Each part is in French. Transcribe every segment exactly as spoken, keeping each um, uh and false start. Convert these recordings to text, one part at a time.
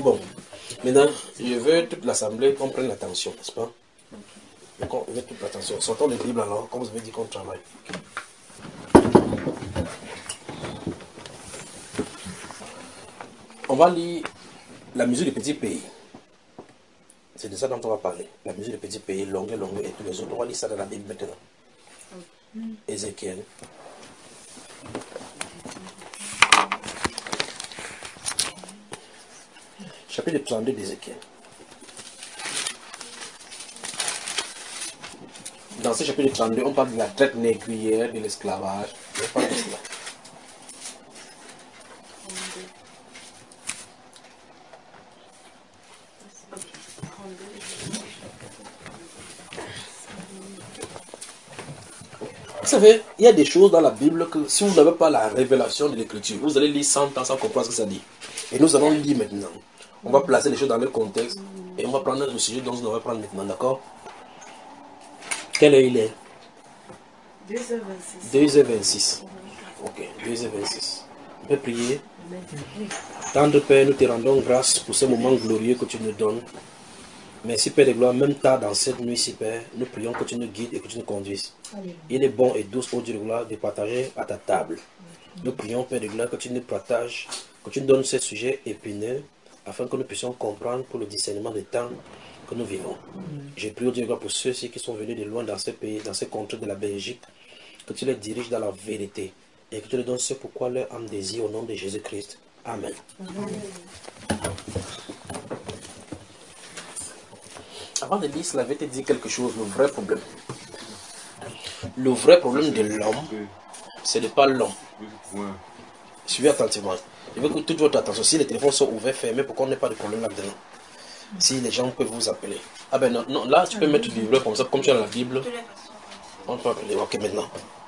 Bon, maintenant, je veux toute l'assemblée qu'on prenne l'attention, n'est-ce pas? Donc, on veut toute l'attention. Sortons les Bibles alors, comme vous avez dit qu'on travaille. On va lire la musique des petits pays. C'est de ça dont on va parler. La musique des petits pays, longue, longue et tous les autres. On va lire ça dans la Bible maintenant. Ézéchiel. Chapitre trente-deux d'Ézéchiel. Dans ce chapitre trente-deux, on parle de la traite négrière, de l'esclavage. On parle de cela. Vous savez, il y a des choses dans la Bible que si vous n'avez pas la révélation de l'écriture, vous allez lire cent ans sans comprendre ce que ça dit. Et nous allons lire maintenant. On va placer les choses dans leur contexte et on va prendre le sujet dont on va prendre maintenant, d'accord? Quelle heure il est? deux heures vingt-six. Ok, deux heures vingt-six. On peut prier. Tendre Père, nous te rendons grâce pour ce moment glorieux que tu nous donnes. Merci Père de gloire, même tard dans cette nuit-ci, Père, nous prions que tu nous guides et que tu nous conduises. Il est bon et doux, ô Dieu de gloire, de partager à ta table. Nous prions, Père de gloire, que tu nous partages, que tu nous donnes ces sujets épineux, afin que nous puissions comprendre pour le discernement des temps que nous vivons. Je prie, ô Dieu de gloire, pour ceux-ci qui sont venus de loin dans ce pays, dans ce contrées de la Belgique, que tu les diriges dans la vérité et que tu leur donnes ce pourquoi leur âme désire au nom de Jésus-Christ. Amen. Amen. Avant de lire cela, je vais te dire quelque chose, le vrai problème. Le vrai problème de l'homme, ce n'est pas l'homme. Suivez attentivement. Je veux que toute votre attention, si les téléphones sont ouverts, fermés, pour qu'on n'ait pas de problème là-dedans. Si les gens peuvent vous appeler. Ah ben non, non là tu peux mettre du livre comme ça, comme tu as dans la Bible. On peut appeler, ok maintenant.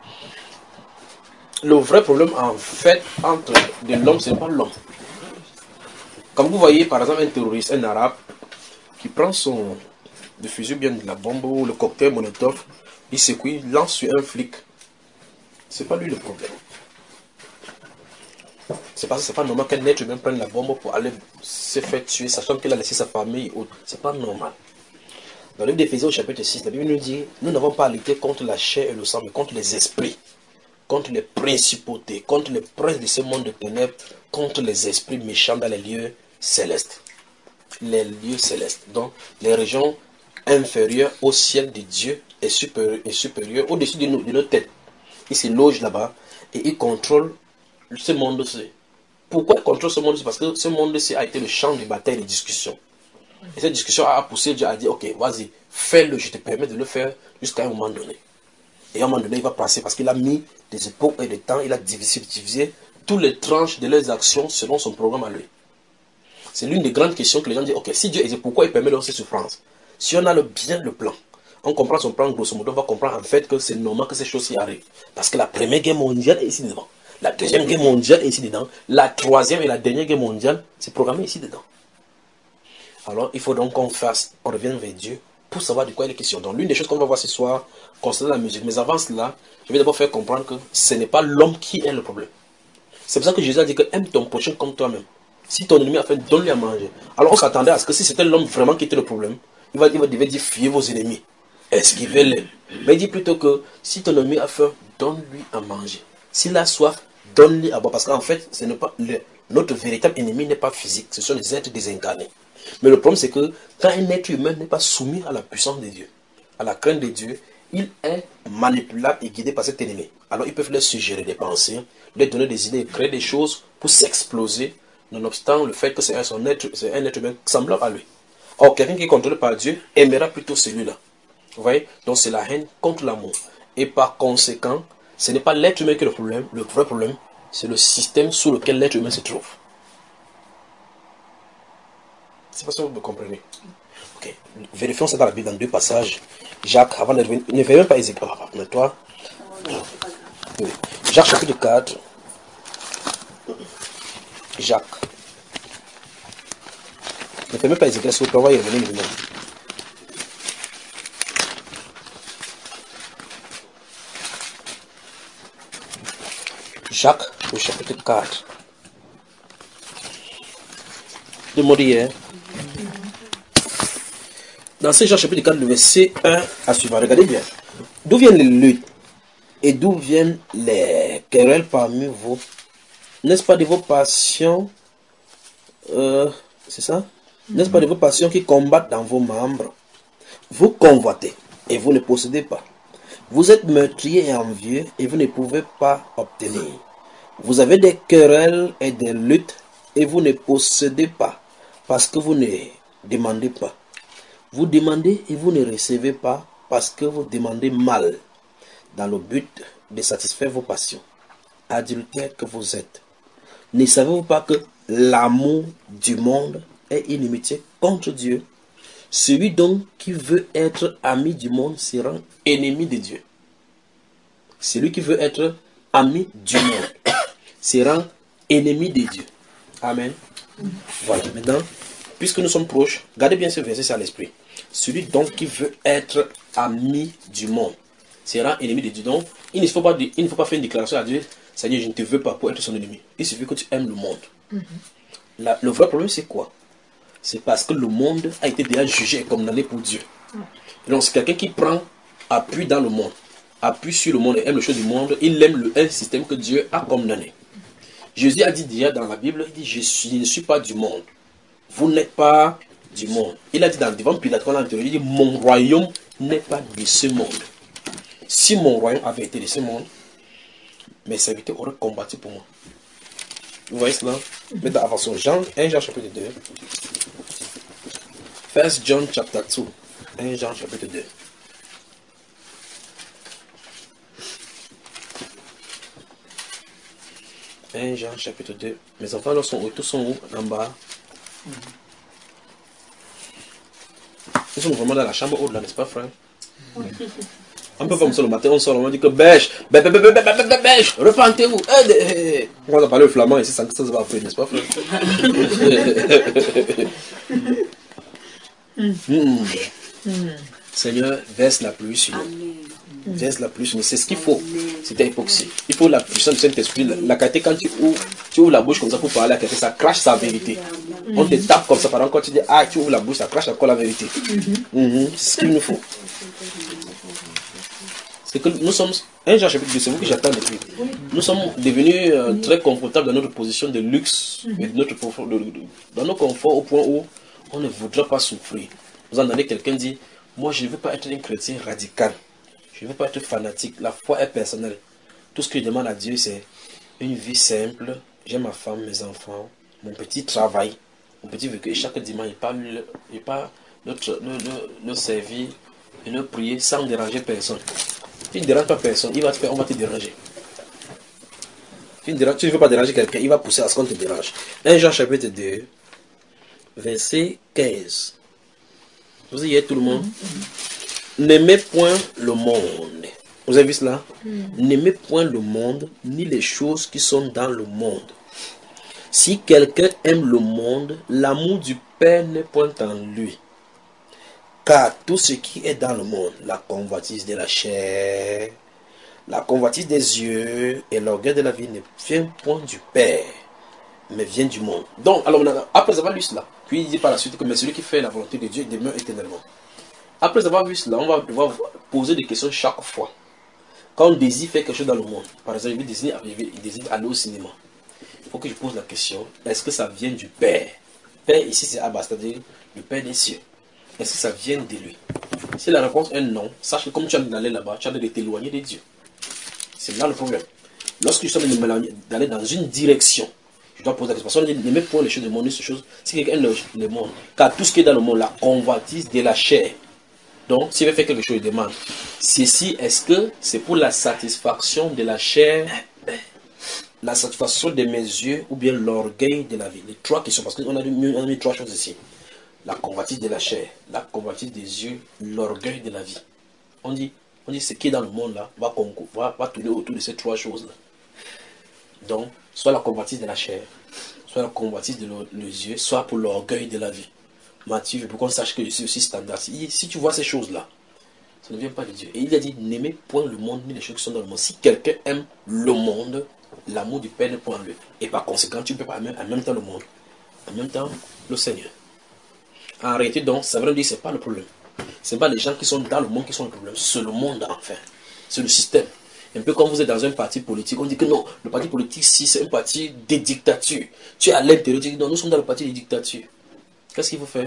Le vrai problème en fait entre de l'homme, ce n'est pas l'homme. Comme vous voyez par exemple un terroriste, un arabe, qui prend son... de fusil bien de la bombe ou le cocktail Molotov, il secoue, il lance sur un flic. C'est pas lui le problème. C'est parce que c'est pas normal qu'un être humain prenne la bombe pour aller se faire tuer, sachant qu'il a laissé sa famille et autres. C'est pas normal. Dans le livre d'Éphésiens au chapitre six, la Bible nous dit, nous n'avons pas à lutter contre la chair et le sang, mais contre les esprits, contre les principautés, contre les princes de ce monde de ténèbres, contre les esprits méchants dans les lieux célestes. Les lieux célestes, donc les régions inférieures au ciel de Dieu et supérieur, et supérieur au-dessus de, nous, de nos têtes. Il se loge là-bas et il contrôle ce monde-ci. Pourquoi il contrôle ce monde-ci? Parce que ce monde-ci a été le champ de bataille et de discussion. Et cette discussion a poussé Dieu à dire, ok, vas-y, fais-le, je te permets de le faire jusqu'à un moment donné. Et à un moment donné, il va passer parce qu'il a mis des époques et des temps, il a divisé, divisé toutes les tranches de leurs actions selon son programme à lui. C'est l'une des grandes questions que les gens disent, ok, si Dieu existe, pourquoi il permet de ces souffrances? Si on a le bien le plan, on comprend son plan grosso modo, on va comprendre en fait que c'est normal que ces choses-ci arrivent. Parce que la première guerre mondiale est ici dedans. La deuxième guerre mondiale est ici dedans. La troisième et la dernière guerre mondiale, c'est programmé ici dedans. Alors, il faut donc qu'on fasse, on revienne vers Dieu pour savoir de quoi il est question. Donc, l'une des choses qu'on va voir ce soir concernant la musique. Mais avant cela, je vais d'abord faire comprendre que ce n'est pas l'homme qui est le problème. C'est pour ça que Jésus a dit que aime ton prochain comme toi-même. Si ton ennemi a fait, donne-lui à manger. Alors, on s'attendait à ce que si c'était l'homme vraiment qui était le problème, il va, il va devait dire fuyez vos ennemis, esquivez-les. Mais il dit plutôt que si ton ennemi a faim, donne-lui à manger. S'il a soif, donne-lui à boire. Parce qu'en fait, ce n'est pas le, notre véritable ennemi n'est pas physique, ce sont les êtres désincarnés. Mais le problème, c'est que quand un être humain n'est pas soumis à la puissance de Dieu, à la crainte de Dieu, il est manipulable et guidé par cet ennemi. Alors, ils peuvent leur suggérer des pensées, leur donner des idées, créer des choses pour s'exploser, nonobstant le fait que c'est un, son être, c'est un être humain semblable à lui. Or, quelqu'un qui est contrôlé par Dieu aimera plutôt celui-là. Vous voyez? Donc, c'est la haine contre l'amour. Et par conséquent, ce n'est pas l'être humain qui est le problème. Le vrai problème, c'est le système sous lequel l'être humain se trouve. C'est pas si vous me comprenez. Ok. Vérifions ça dans la Bible, dans deux passages. Jacques, avant de revenir, ne fais même pas Ézéchiel. Ah, mais toi. Oui. Jacques chapitre quatre. Jacques. Ne fais même pas Ézéchiel, s'il vous plaît, on va y revenir maintenant. Jacques, au chapitre quatre. de mot hier. Dans ce Jean chapitre quatre, le verset un à suivant, regardez bien. D'où viennent les luttes et d'où viennent les querelles parmi vous? N'est-ce pas de vos passions, euh, c'est ça? N'est-ce pas de vos passions qui combattent dans vos membres? Vous convoitez et vous ne possédez pas. Vous êtes meurtrier et envieux et vous ne pouvez pas obtenir. Vous avez des querelles et des luttes et vous ne possédez pas parce que vous ne demandez pas. Vous demandez et vous ne recevez pas parce que vous demandez mal dans le but de satisfaire vos passions. Adultères que vous êtes. Ne savez-vous pas que l'amour du monde est inimitié contre Dieu? Celui donc qui veut être ami du monde sera ennemi de Dieu. Celui qui veut être ami du monde sera ennemi de Dieu. Amen. Voilà, maintenant, puisque nous sommes proches, gardez bien ce verset à l'esprit. Celui donc qui veut être ami du monde sera ennemi de Dieu. Donc, il ne faut pas, il ne faut pas faire une déclaration à Dieu, c'est-à-dire je ne te veux pas pour être son ennemi. Il suffit que tu aimes le monde. Mm-hmm. La, le vrai problème, c'est quoi? C'est parce que le monde a été déjà jugé et condamné pour Dieu. Mm-hmm. Donc, c'est quelqu'un qui prend appui dans le monde, appuie sur le monde et aime les choses du monde, il aime le un système que Dieu a condamné. Jésus a dit déjà dans la Bible, il dit, je, suis, je ne suis pas du monde. Vous n'êtes pas du monde. Il a dit dans le devant Pilate, quand on l'a interrogé, il dit, mon royaume n'est pas de ce monde. Si mon royaume avait été de ce monde, mes serviteurs auraient combattu pour moi. Vous voyez cela? Maintenant, avançons. Jean, un Jean chapitre deux. First John chapter two. un Jean chapitre deux. un Jean chapitre deux. Mes enfants, là, sont où? Tous sont où? En bas. Nous sommes vraiment dans la chambre haute, là, n'est-ce pas, frère? On peut faire comme ça le matin, on sort, on dit que bêche, bêche, bêche, bêche, bêche, bêche, bêche, repentez-vous. On va parler le flamand ici, ça ne va pas faire, n'est-ce pas, frère? mm. Seigneur, verse la pluie sur nous. Verse la pluie sur nous. C'est ce qu'il faut. C'était hypocrisie. Il faut la puissance du Saint-Esprit. La, la qualité, quand tu ouvres, tu ouvres la bouche comme ça pour parler à quelqu'un, ça crache sa vérité. Mm. On te tape comme ça, par exemple, quand tu dis ah, tu ouvres la bouche, ça crache encore la vérité. Mm-hmm. Mm-hmm. C'est ce qu'il nous faut. C'est que nous sommes, un Jean chapitre deux, c'est vous que j'attends depuis. Nous sommes devenus euh, très confortables dans notre position de luxe, et de notre, de, de, dans nos conforts au point où on ne voudra pas souffrir. Vous entendez quelqu'un dire, moi je ne veux pas être un chrétien radical, je ne veux pas être fanatique, la foi est personnelle. Tout ce que je demande à Dieu c'est une vie simple, j'ai ma femme, mes enfants, mon petit travail, mon petit vécu, et chaque dimanche il parle, il parle notre, notre, notre servir et notre prier sans déranger personne. Tu ne déranges pas personne, il va te faire, on va te déranger. Tu ne, déranges, tu ne veux pas déranger quelqu'un, il va pousser à ce qu'on te dérange. un Jean chapitre deux, verset quinze. Vous y êtes tout le monde? Mm-hmm. N'aimez point le monde. Vous avez vu cela? Mm-hmm. N'aimez point le monde, ni les choses qui sont dans le monde. Si quelqu'un aime le monde, l'amour du Père n'est point en lui. Car tout ce qui est dans le monde, la convoitise de la chair, la convoitise des yeux et l'orgueil de la vie ne vient point du Père, mais vient du monde. Donc, alors, après avoir lu cela, puis il dit par la suite que mais celui qui fait la volonté de Dieu demeure éternellement. Après avoir vu cela, on va devoir poser des questions chaque fois. Quand on désire faire quelque chose dans le monde, par exemple, il désire, il désire aller au cinéma. Il faut que je pose la question, est-ce que ça vient du Père? Père ici c'est Abba, c'est-à-dire le Père des cieux. Est-ce que ça vient de lui? Si la réponse est non, sache que comme tu as d'aller là-bas, tu as de t'éloigner de Dieu. C'est là le problème. Lorsque je suis d'aller dans une direction, je dois poser la question. Ne met point les choses du monde, ces choses. Si quelqu'un aime le monde, car tout ce qui est dans le monde, la convoitise de la chair. Donc, s'il veut faire quelque chose, il demande. Ceci, est-ce que c'est pour la satisfaction de la chair, la satisfaction de mes yeux, ou bien l'orgueil de la vie? Les trois questions, parce qu'on a, on a mis trois choses ici. La convoitise de la chair, la convoitise des yeux, l'orgueil de la vie. On dit, on dit ce qui est dans le monde là va, va, va tourner autour de ces trois choses là. Donc, soit la convoitise de la chair, soit la convoitise de les yeux, soit pour l'orgueil de la vie. Matthieu, pour qu'on sache que je suis aussi standard. Si, si tu vois ces choses là, ça ne vient pas de Dieu. Et il a dit, n'aimez point le monde ni les choses qui sont dans le monde. Si quelqu'un aime le monde, l'amour du Père n'est point en lui. Et par conséquent, tu ne peux pas aimer en même temps le monde en même temps le Seigneur. En réalité, donc, ça veut dire que ce n'est pas le problème. Ce n'est pas les gens qui sont dans le monde qui sont le problème, c'est le monde enfin. C'est le système. Un peu comme vous êtes dans un parti politique, on dit que non, le parti politique, si c'est un parti de dictature. Tu es à l'intérieur, tu dis non, nous sommes dans le parti de dictature. Qu'est-ce qu'il faut faire?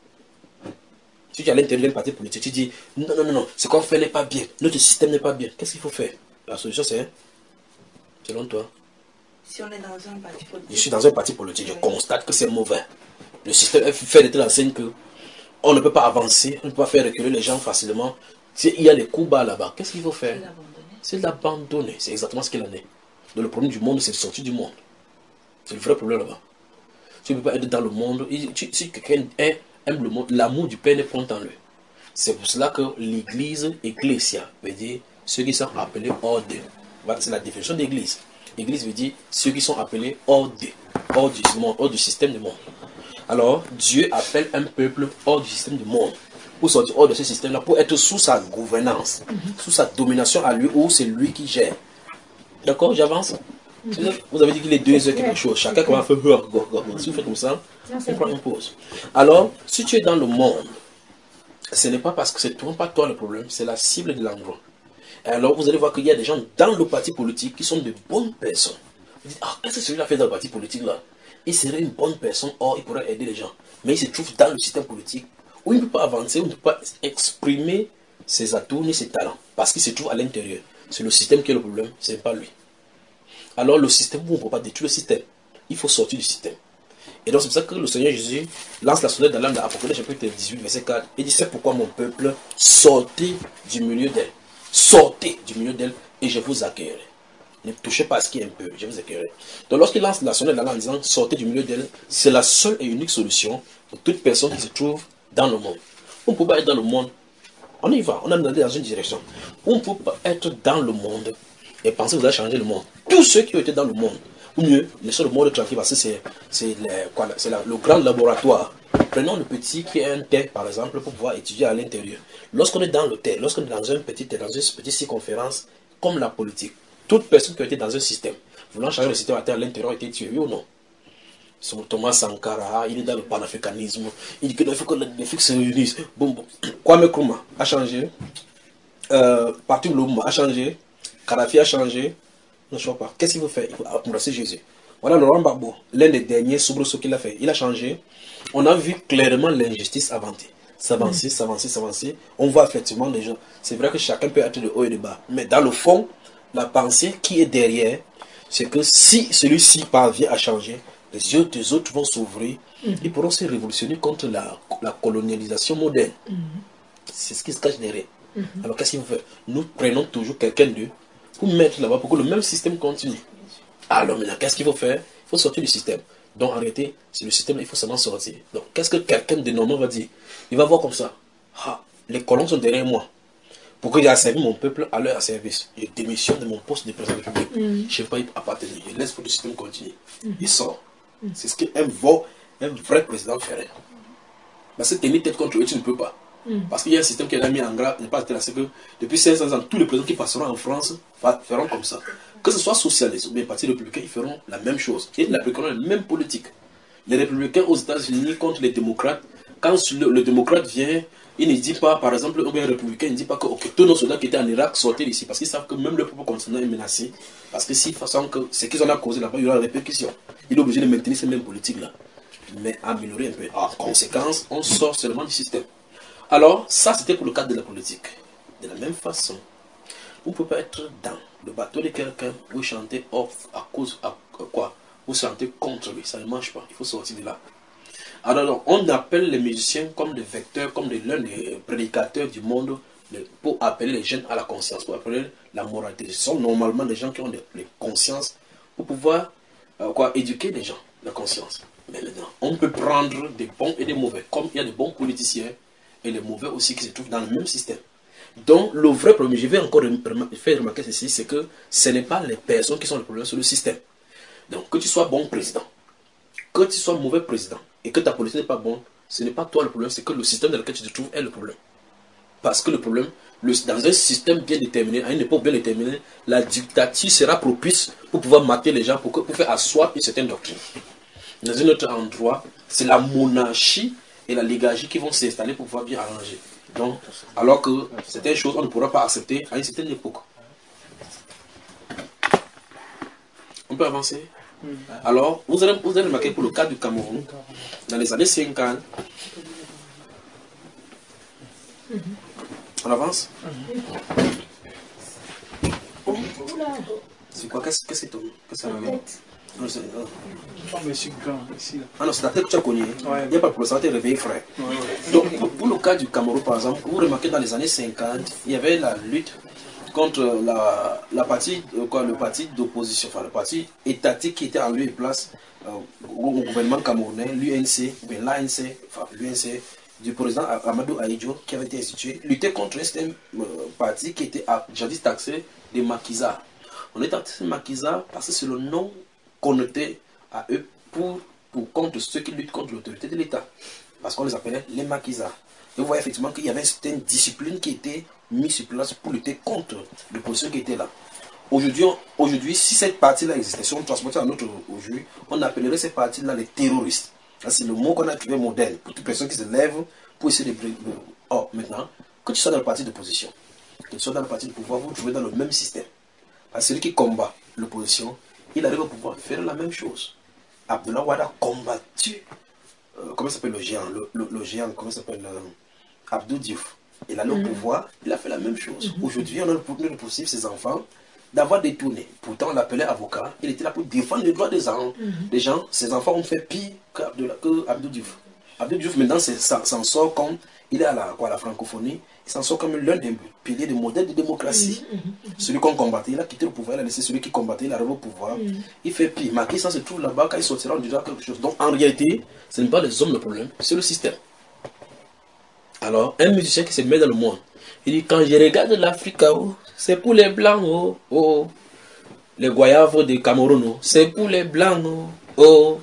Si tu es à l'intérieur d'un parti politique, tu dis non, non, non, non, ce qu'on fait n'est pas bien, notre système n'est pas bien. Qu'est-ce qu'il faut faire? La solution c'est, selon toi? Si on est dans un parti politique. Je suis dans un parti politique, je constate que c'est mauvais. Le système fait de telle enseigne que on ne peut pas avancer, on ne peut pas faire reculer les gens facilement. Il y a les coups bas là-bas. Qu'est-ce qu'il faut faire? C'est l'abandonner. C'est exactement ce qu'il en est. Donc le problème du monde, c'est de sortir du monde. C'est le vrai problème là-bas. Tu ne peux pas être dans le monde. Si quelqu'un aime le monde, l'amour du Père n'est point en lui. C'est pour cela que l'église, ecclésia, veut dire ceux qui sont appelés hors d'eux. C'est la définition d'église. L'église veut dire ceux qui sont appelés hors d'eux, hors du monde, hors du système du monde. Alors, Dieu appelle un peuple hors du système du monde, pour sortir hors de ce système-là, pour être sous sa gouvernance, mm-hmm. sous sa domination à lui, où c'est lui qui gère. D'accord, j'avance. Mm-hmm. Vous avez dit qu'il est deux heures quelque chose. Chacun commence à faire. Si vous faites comme ça, on prend une pause. Alors, si tu es dans le monde, ce n'est pas parce que c'est toi, pas toi le problème, c'est la cible de l'endroit. Alors, vous allez voir qu'il y a des gens dans le parti politique qui sont de bonnes personnes. Vous dites, ah, qu'est-ce que celui-là fait dans le parti politique là? Il serait une bonne personne, or il pourrait aider les gens. Mais il se trouve dans le système politique où il ne peut pas avancer, où il ne peut pas exprimer ses atouts ni ses talents. Parce qu'il se trouve à l'intérieur. C'est le système qui est le problème, ce n'est pas lui. Alors le système, vous ne pouvez pas détruire le système. Il faut sortir du système. Et donc c'est pour ça que le Seigneur Jésus lance la sonnette d'alarme dans Apocalypse chapitre dix-huit, verset quatre. Il dit, c'est pourquoi mon peuple, sortez du milieu d'elle. Sortez du milieu d'elle et je vous accueillerai. Ne touchez pas à ce qui est un peu, je vous accueillerai. Donc lorsqu'il lance la sonnette d'alarme en disant sortez du milieu d'elle, c'est la seule et unique solution pour toute personne qui se trouve dans le monde. On ne peut pas être dans le monde, on y va, on a demandé dans une direction. On ne peut pas être dans le monde et penser que vous allez changer le monde. Tous ceux qui ont été dans le monde, ou mieux, laissons le monde tranquille parce que c'est le grand laboratoire. Prenons le petit qui est un thé, par exemple, pour pouvoir étudier à l'intérieur. Lorsqu'on est dans le thé, lorsqu'on est dans un petit thé, dans une petite circonférence, comme la politique, toute personne qui a été dans un système, voulant changer le système à terre à l'intérieur, a été tuée, oui ou non? Thomas Sankara, il est dans le panafricanisme, il dit qu'il faut que les Afriques se réunissent. Bon, bon. Kwame Nkrumah a changé, euh, Patrice Lumumba a changé, Kadhafi a changé, non, je ne sais pas. Qu'est-ce qu'il faut faire? Il faut embrasser Jésus. Voilà Laurent Gbagbo, l'un des derniers soubresauts qu'il a fait. Il a changé. On a vu clairement l'injustice avancer. S'avancer, s'avancer, s'avancer. On voit effectivement les gens. C'est vrai que chacun peut être de haut et de bas. Mais dans le fond, la pensée qui est derrière, c'est que si celui-ci parvient à changer, les yeux des autres vont s'ouvrir. Mm-hmm. Ils pourront se révolutionner contre la, la colonialisation moderne. Mm-hmm. C'est ce qui se cache derrière. Mm-hmm. Alors qu'est-ce qu'il faut faire? Nous prenons toujours quelqu'un d'eux pour mettre là-bas, pour que le même système continue. Alors maintenant, qu'est-ce qu'il faut faire? Il faut sortir du système. Donc en réalité, c'est le système, il faut seulement sortir. Donc qu'est-ce que quelqu'un de normal va dire? Il va voir comme ça. Ah, les colons sont derrière moi. Pour que j'ai servi mon peuple à leur service. Je démissionne de mon poste de président de la République. Mm. Je ne vais pas y appartenir. Je laisse pour le système continuer. Mm. Il sort. Mm. C'est ce qu'un un vrai président ferait. Parce que tenir tête contre eux, tu ne peux pas. Mm. Parce qu'il y a un système qui est mis en grave. C'est que depuis cinq cents ans, tous les présidents qui passeront en France feront comme ça. Que ce soit socialiste ou bien parti républicain, ils feront la même chose. Et la la même politique. Les républicains aux États-Unis contre les démocrates, quand le, le démocrate vient, il ne dit pas, par exemple, ou bien républicain, il ne dit pas que okay, tous nos soldats qui étaient en Irak sortaient d'ici. Parce qu'ils savent que même le propre continent est menacé. Parce que s'ils façon que ce qu'ils ont à causer là-bas, il y aura des répercussions. Il est obligé de maintenir cette même politique-là. Mais améliorer un peu. En conséquence, on sort seulement du système. Alors, ça c'était pour le cadre de la politique. De la même façon, vous ne pouvez pas être dans le bateau de quelqu'un, vous chantez off à cause à quoi? Vous chantez contre lui, ça ne marche pas, il faut sortir de là. Alors, on appelle les musiciens comme des vecteurs, comme l'un des prédicateurs du monde pour appeler les jeunes à la conscience, pour appeler la moralité. Ce sont normalement des gens qui ont des, des consciences pour pouvoir euh, quoi, éduquer les gens, la conscience. Mais maintenant, on peut prendre des bons et des mauvais, comme il y a des bons politiciens et les mauvais aussi qui se trouvent dans le même système. Donc, le vrai problème, je vais encore faire remarquer ceci, c'est que ce n'est pas les personnes qui sont le problème, c'est le système. Donc, que tu sois bon président, que tu sois mauvais président, et que ta politique n'est pas bonne, ce n'est pas toi le problème, c'est que le système dans lequel tu te trouves est le problème. Parce que le problème, le, dans un système bien déterminé, à une époque bien déterminée, la dictature sera propice pour pouvoir mater les gens, pour, que, pour faire asseoir une certaine doctrine. Dans un autre endroit, c'est la monarchie et la légarchie qui vont s'installer pour pouvoir bien arranger. Donc, alors que certaines choses, on ne pourra pas accepter à une certaine époque. On peut avancer. Alors, vous allez, vous allez remarquer pour le cas du Cameroun, dans les années cinquante, on avance. C'est quoi? Qu'est-ce que c'est ton? Qu'est-ce que ça veut dire? Non, c'est ah non, c'est la tête que tu as connue. Il n'y a pas de problème, ça va te réveiller, frère. Ouais, ouais. Donc, pour, pour le cas du Cameroun, par exemple, vous remarquez dans les années cinquante, il y avait la lutte contre la, la partie, quoi, le parti d'opposition, enfin le parti étatique qui était en lieu et place euh, au, au gouvernement camerounais, l'U N C, ou bien l'A N C, enfin l'U N C, du président Amadou Ahidjo, qui avait été institué, lutter contre un système euh, parti qui était jadis taxé des maquisards. On est taxé des maquisards parce que c'est le nom connoté à eux pour, pour contre ceux qui luttent contre l'autorité de l'État. Parce qu'on les appelait les maquisards. Et vous voyez effectivement qu'il y avait une certaine discipline qui était mise sur place pour lutter contre l'opposition qui était là. Aujourd'hui, aujourd'hui, si cette partie-là existait, si on transportait à notre aujourd'hui, on appellerait cette partie-là les terroristes. C'est le mot qu'on a trouvé modèle pour toute personne qui se lève pour essayer de... Or, maintenant, que tu sois dans le parti d'opposition, que tu sois dans le parti de pouvoir, vous trouvez dans le même système. Parce que celui qui combat l'opposition, il arrive à pouvoir faire la même chose. Abdoulaye Wade a combattu, euh, comment s'appelle le géant, le, le, le géant, comment s'appelle euh, Abdou Diouf. Il a le mm-hmm. pouvoir, il a fait la même chose. Mm-hmm. Aujourd'hui, on a le pouvoir de poursuivre ses enfants, d'avoir détourné. Pourtant, on l'appelait avocat, il était là pour défendre les droits des gens. Mm-hmm. Les gens, ses enfants ont fait pire qu'Abdou Diouf. Abdou Diouf, maintenant, s'en sort comme, il est à la, quoi, à la francophonie, il s'en sort comme l'un des piliers des modèles de démocratie. Mm-hmm. Mm-hmm. Celui qu'on combattait, il a quitté le pouvoir, il a laissé celui qui combattait, il arrive au pouvoir. Mm-hmm. Il fait pire. Macky Sall se trouve là-bas, quand il sortira, on dira quelque chose. Donc, en réalité, ce n'est pas les hommes le problème, c'est le système. Alors, un musicien qui se met dans le monde, il dit, quand je regarde l'Afrique, oh, c'est pour les blancs, oh, oh. Les goyaves de Cameroun, oh, c'est pour les blancs, oh, oh.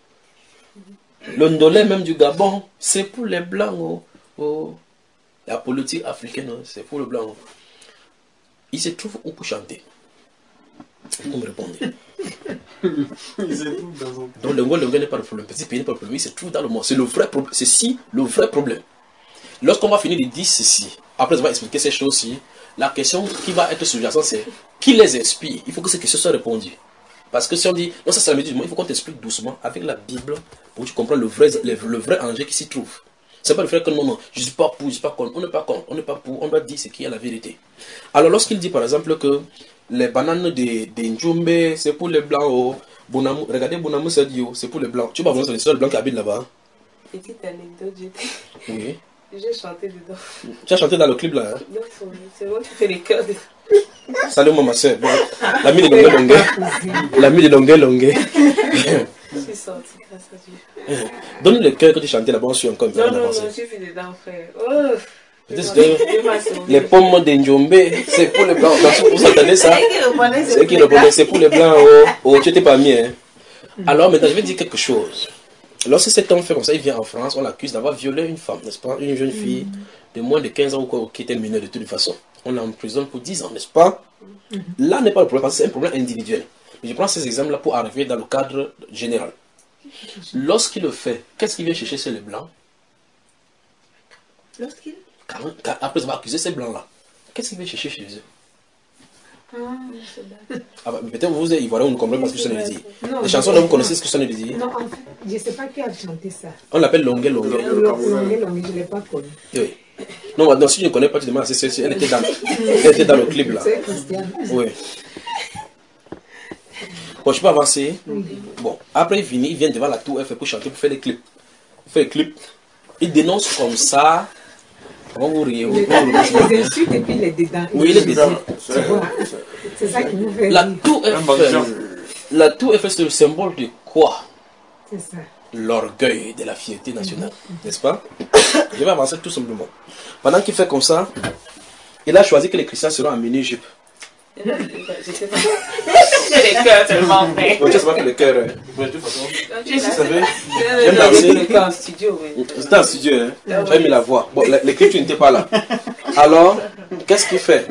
Le ndolé même du Gabon, c'est pour les blancs, oh, oh. La politique africaine, oh, c'est pour les blancs. Oh. Il se trouve où pour chanter? Vous me répondez. Il se trouve dans un... Donc le Ngol n'est pas le problème, petit pays n'est pas le problème, il se trouve dans le monde. C'est le vrai problème, c'est si le vrai problème. Lorsqu'on va finir de dire ceci, après avoir expliqué ces choses-ci, la question qui va être sous-jacente, c'est qui les inspire? Il faut que ces questions soient répondues. Parce que si on dit, non, ça c'est la méthode du monde, il faut qu'on t'explique doucement avec la Bible pour que tu comprennes le vrai, le, le vrai enjeu qui s'y trouve. C'est pas le fait que non, non, je ne suis pas pour, je ne suis pas contre, on n'est pas contre, on n'est pas pour, on doit dire ce qui est la vérité. Alors lorsqu'il dit par exemple que les bananes de, de Ndjumbe, c'est pour les blancs, oh, Bonamou, regardez Bonamou Sadio, c'est pour les blancs. Tu vas voir, c'est les seuls blancs qui habitent là-bas. Petite anecdote, j'étais. Oui. J'ai chanté dedans. Tu as chanté dans le clip là, hein? Non, c'est moi qui fais les cœurs. Salut moi ma soeur. Bon, l'ami de Longue Longue. L'ami de Longue Longue. Je suis sortie grâce à Dieu. Donne le cœur que tu chantais là-bas, on suit encore. Non, non, non, j'ai fait dedans, frère. Oh. Les pommes de Ndjombe, c'est pour les blancs. Vous entendez ça? C'est qui le bonnet, c'est pour les blancs. Oh, oh tu n'étais pas mis. Hein. Alors maintenant, je vais dire quelque chose. Lorsque cet homme fait comme ça, il vient en France, on l'accuse d'avoir violé une femme, n'est-ce pas? Une jeune fille de moins de quinze ans ou quoi, qui était mineure de toute façon. On l'emprisonne pour dix ans, n'est-ce pas? Là n'est pas le problème, parce que c'est un problème individuel. Mais je prends ces exemples-là pour arriver dans le cadre général. Lorsqu'il le fait, qu'est-ce qu'il vient chercher chez les blancs? Lorsqu'il Après avoir accusé ces blancs-là, qu'est-ce qu'il vient chercher chez eux? Ah, bah, peut-être vous êtes ivoirien, vous ne comprenez pas ce que ça veut dire. Les chansons, là, vous connaissez ce que ça veut dire? Non, en fait, je ne sais pas qui a chanté ça. On l'appelle Longue Longue. Longue Longue, je ne l'ai pas connu. Oui. Non, non, si je ne connais pas, tu demandes, c'est, c'est, elle, était dans, elle était dans le clip là. C'est Christiane. Oui. Bon, je peux avancer. Bon, après il finit, il vient devant la tour Eiffel pour chanter, pour faire les clips. Il fait les clips. Il dénonce comme ça. Comment vous riez? Vous les insultes et puis il est dedans. Oui, il est dedans. C'est ça qui nous fait la rire. tour Eiffel, la tour Eiffel, c'est le symbole de quoi? C'est ça. L'orgueil de la fierté nationale, mm-hmm. n'est-ce pas? Je vais avancer tout simplement. Pendant qu'il fait comme ça, il a choisi que les chrétiens seront en mini-jupe. J'ai les cœurs tellement prêts. Tu sais pas que les cœurs, de toute façon, tu savais, j'aime danser. J'étais en studio, oui. C'était en studio, hein. J'ai mis la voix. Bon, l'écriture n'était pas là. Alors, qu'est-ce qu'il fait?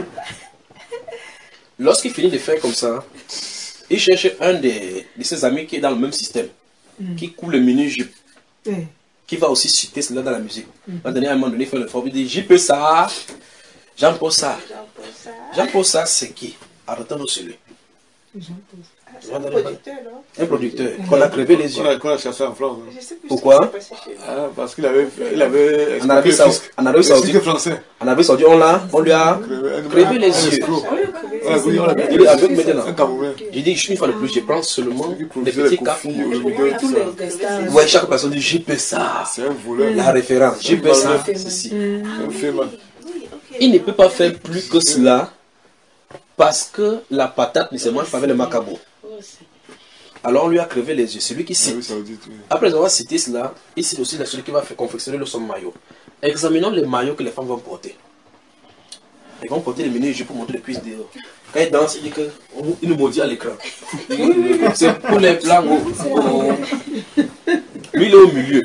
Lorsqu'il finit de faire comme ça, il cherche un de, de ses amis qui est dans le même système. Mm. qui coule le mini-jupe, Eh. qui va aussi citer cela dans la musique. Mm. À un moment donné, il fait le fort, il dit, J P ça, Jean-Paul ça. Jean-Paul ça, c'est qui? Arrêtons-nous sur lui. Jean-Paul. C'est un producteur, non? Un producteur, qu'on a crevé les yeux. On a, qu'on a cherché en France. Hein. Je sais plus Pourquoi? ce qui s'est passé chez lui. Ah, parce qu'il avait, il avait En Arabie Saoudite, en Arabie Saoudite, français. en Arabie Saoudite, on l'a, on lui a crevé les yeux. Ah, oui, on l'a Il est avec maintenant. un Camerounais. J'ai dit, une fois de plus, je prends seulement Qui des produisait petits les cas. conflits, Mais le pour moi, vidéo, tous tout ça. les stars. Ouais, chaque personne dit, J P ça. C'est un voleur. La référence, J P ça, ceci. Un film. Il ne peut pas faire plus que cela parce que la patate ne se mange pas avec le macabo. Alors on lui a crevé les yeux, c'est lui qui cite. Arabie Saoudite, oui. Après avoir cité cela, il cite aussi celui qui va faire confectionner le son maillot. Examinons les maillots que les femmes vont porter. Elles vont porter les mini-jupes pour montrer les cuisses dehors. Quand ils dansent, il dit que il nous maudit à l'écran. C'est pour les plans. Oh, oh. Lui, il est au milieu.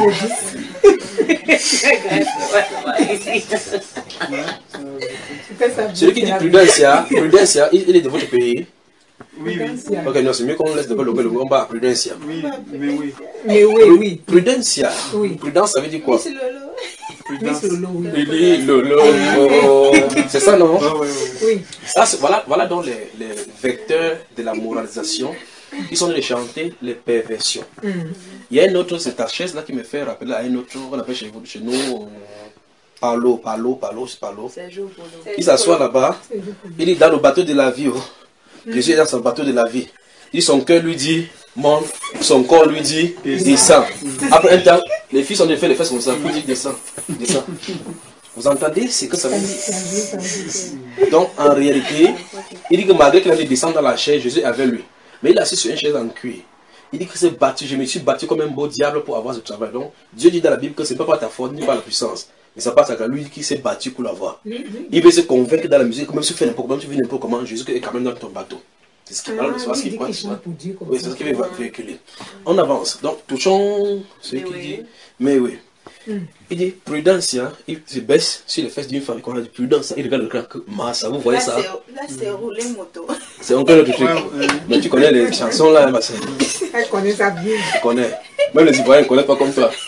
Celui qui dit Prudencia, Prudencia, il il est de votre pays. Oui, oui. Ok, non, c'est mieux qu'on laisse développer le combat à Prudencia. Oui, mais oui. Mais oui, oui. Prudencia. Oui. Prudence, ça veut dire quoi? C'est Lolo. Oui, c'est Lolo, oui. Lili, Lolo. Oh. C'est ça, non? Ah, oui, oui. Oui. Ça, c'est- voilà, voilà donc les, les vecteurs de la moralisation qui sont de chanter les perversions. Mm. Il y a une autre, c'est ta chaise là qui me fait rappeler à une autre, on appelle chez, vous, chez nous, euh, Palo, Palo, Palo, c'est Palo. C'est jour pour nous. Il s'assoit là-bas, il est dans le bateau de la vie. Oh. Jésus est dans son bateau de la vie. Il, son cœur lui dit, monte, son corps lui dit, descend. Après un temps, les filles sont de faire les fesses comme ça, pour dire, descend, descend. Vous entendez ce que ça veut dire? Donc, en réalité, il dit que malgré qu'il allait descendre dans la chaise, Jésus est avec lui. Mais il est assis sur une chaise en cuir. Il dit que c'est battu, je me suis battu comme un beau diable pour avoir ce travail. Donc, Dieu dit dans la Bible que ce n'est pas par ta force ni par la puissance. Mais ça passe à lui qui s'est battu pour l'avoir. Il veut se convaincre dans la musique, même si tu fais n'importe comment, même si tu fais n'importe comment, Jésus est quand même dans ton bateau. C'est ce qui Ah, c'est ce il qu'il dit croit. qu'il chante pour Dieu comme Oui, ça. c'est ce qu'il veut véhiculer. On avance. Donc, touchons celui qui oui. dit, mais oui. Il dit, prudence, hein, il se baisse sur les fesses d'une femme, quand on a dit prudence, il regarde le cran, que massa, vous voyez Là, ça? c'est- Là, c'est rouler moto. C'est encore notre truc. Mais tu connais les chansons là, ma soeur. Elle connaît ça bien. Tu connais. Même les Ivoiriens ne connaissent pas comme toi.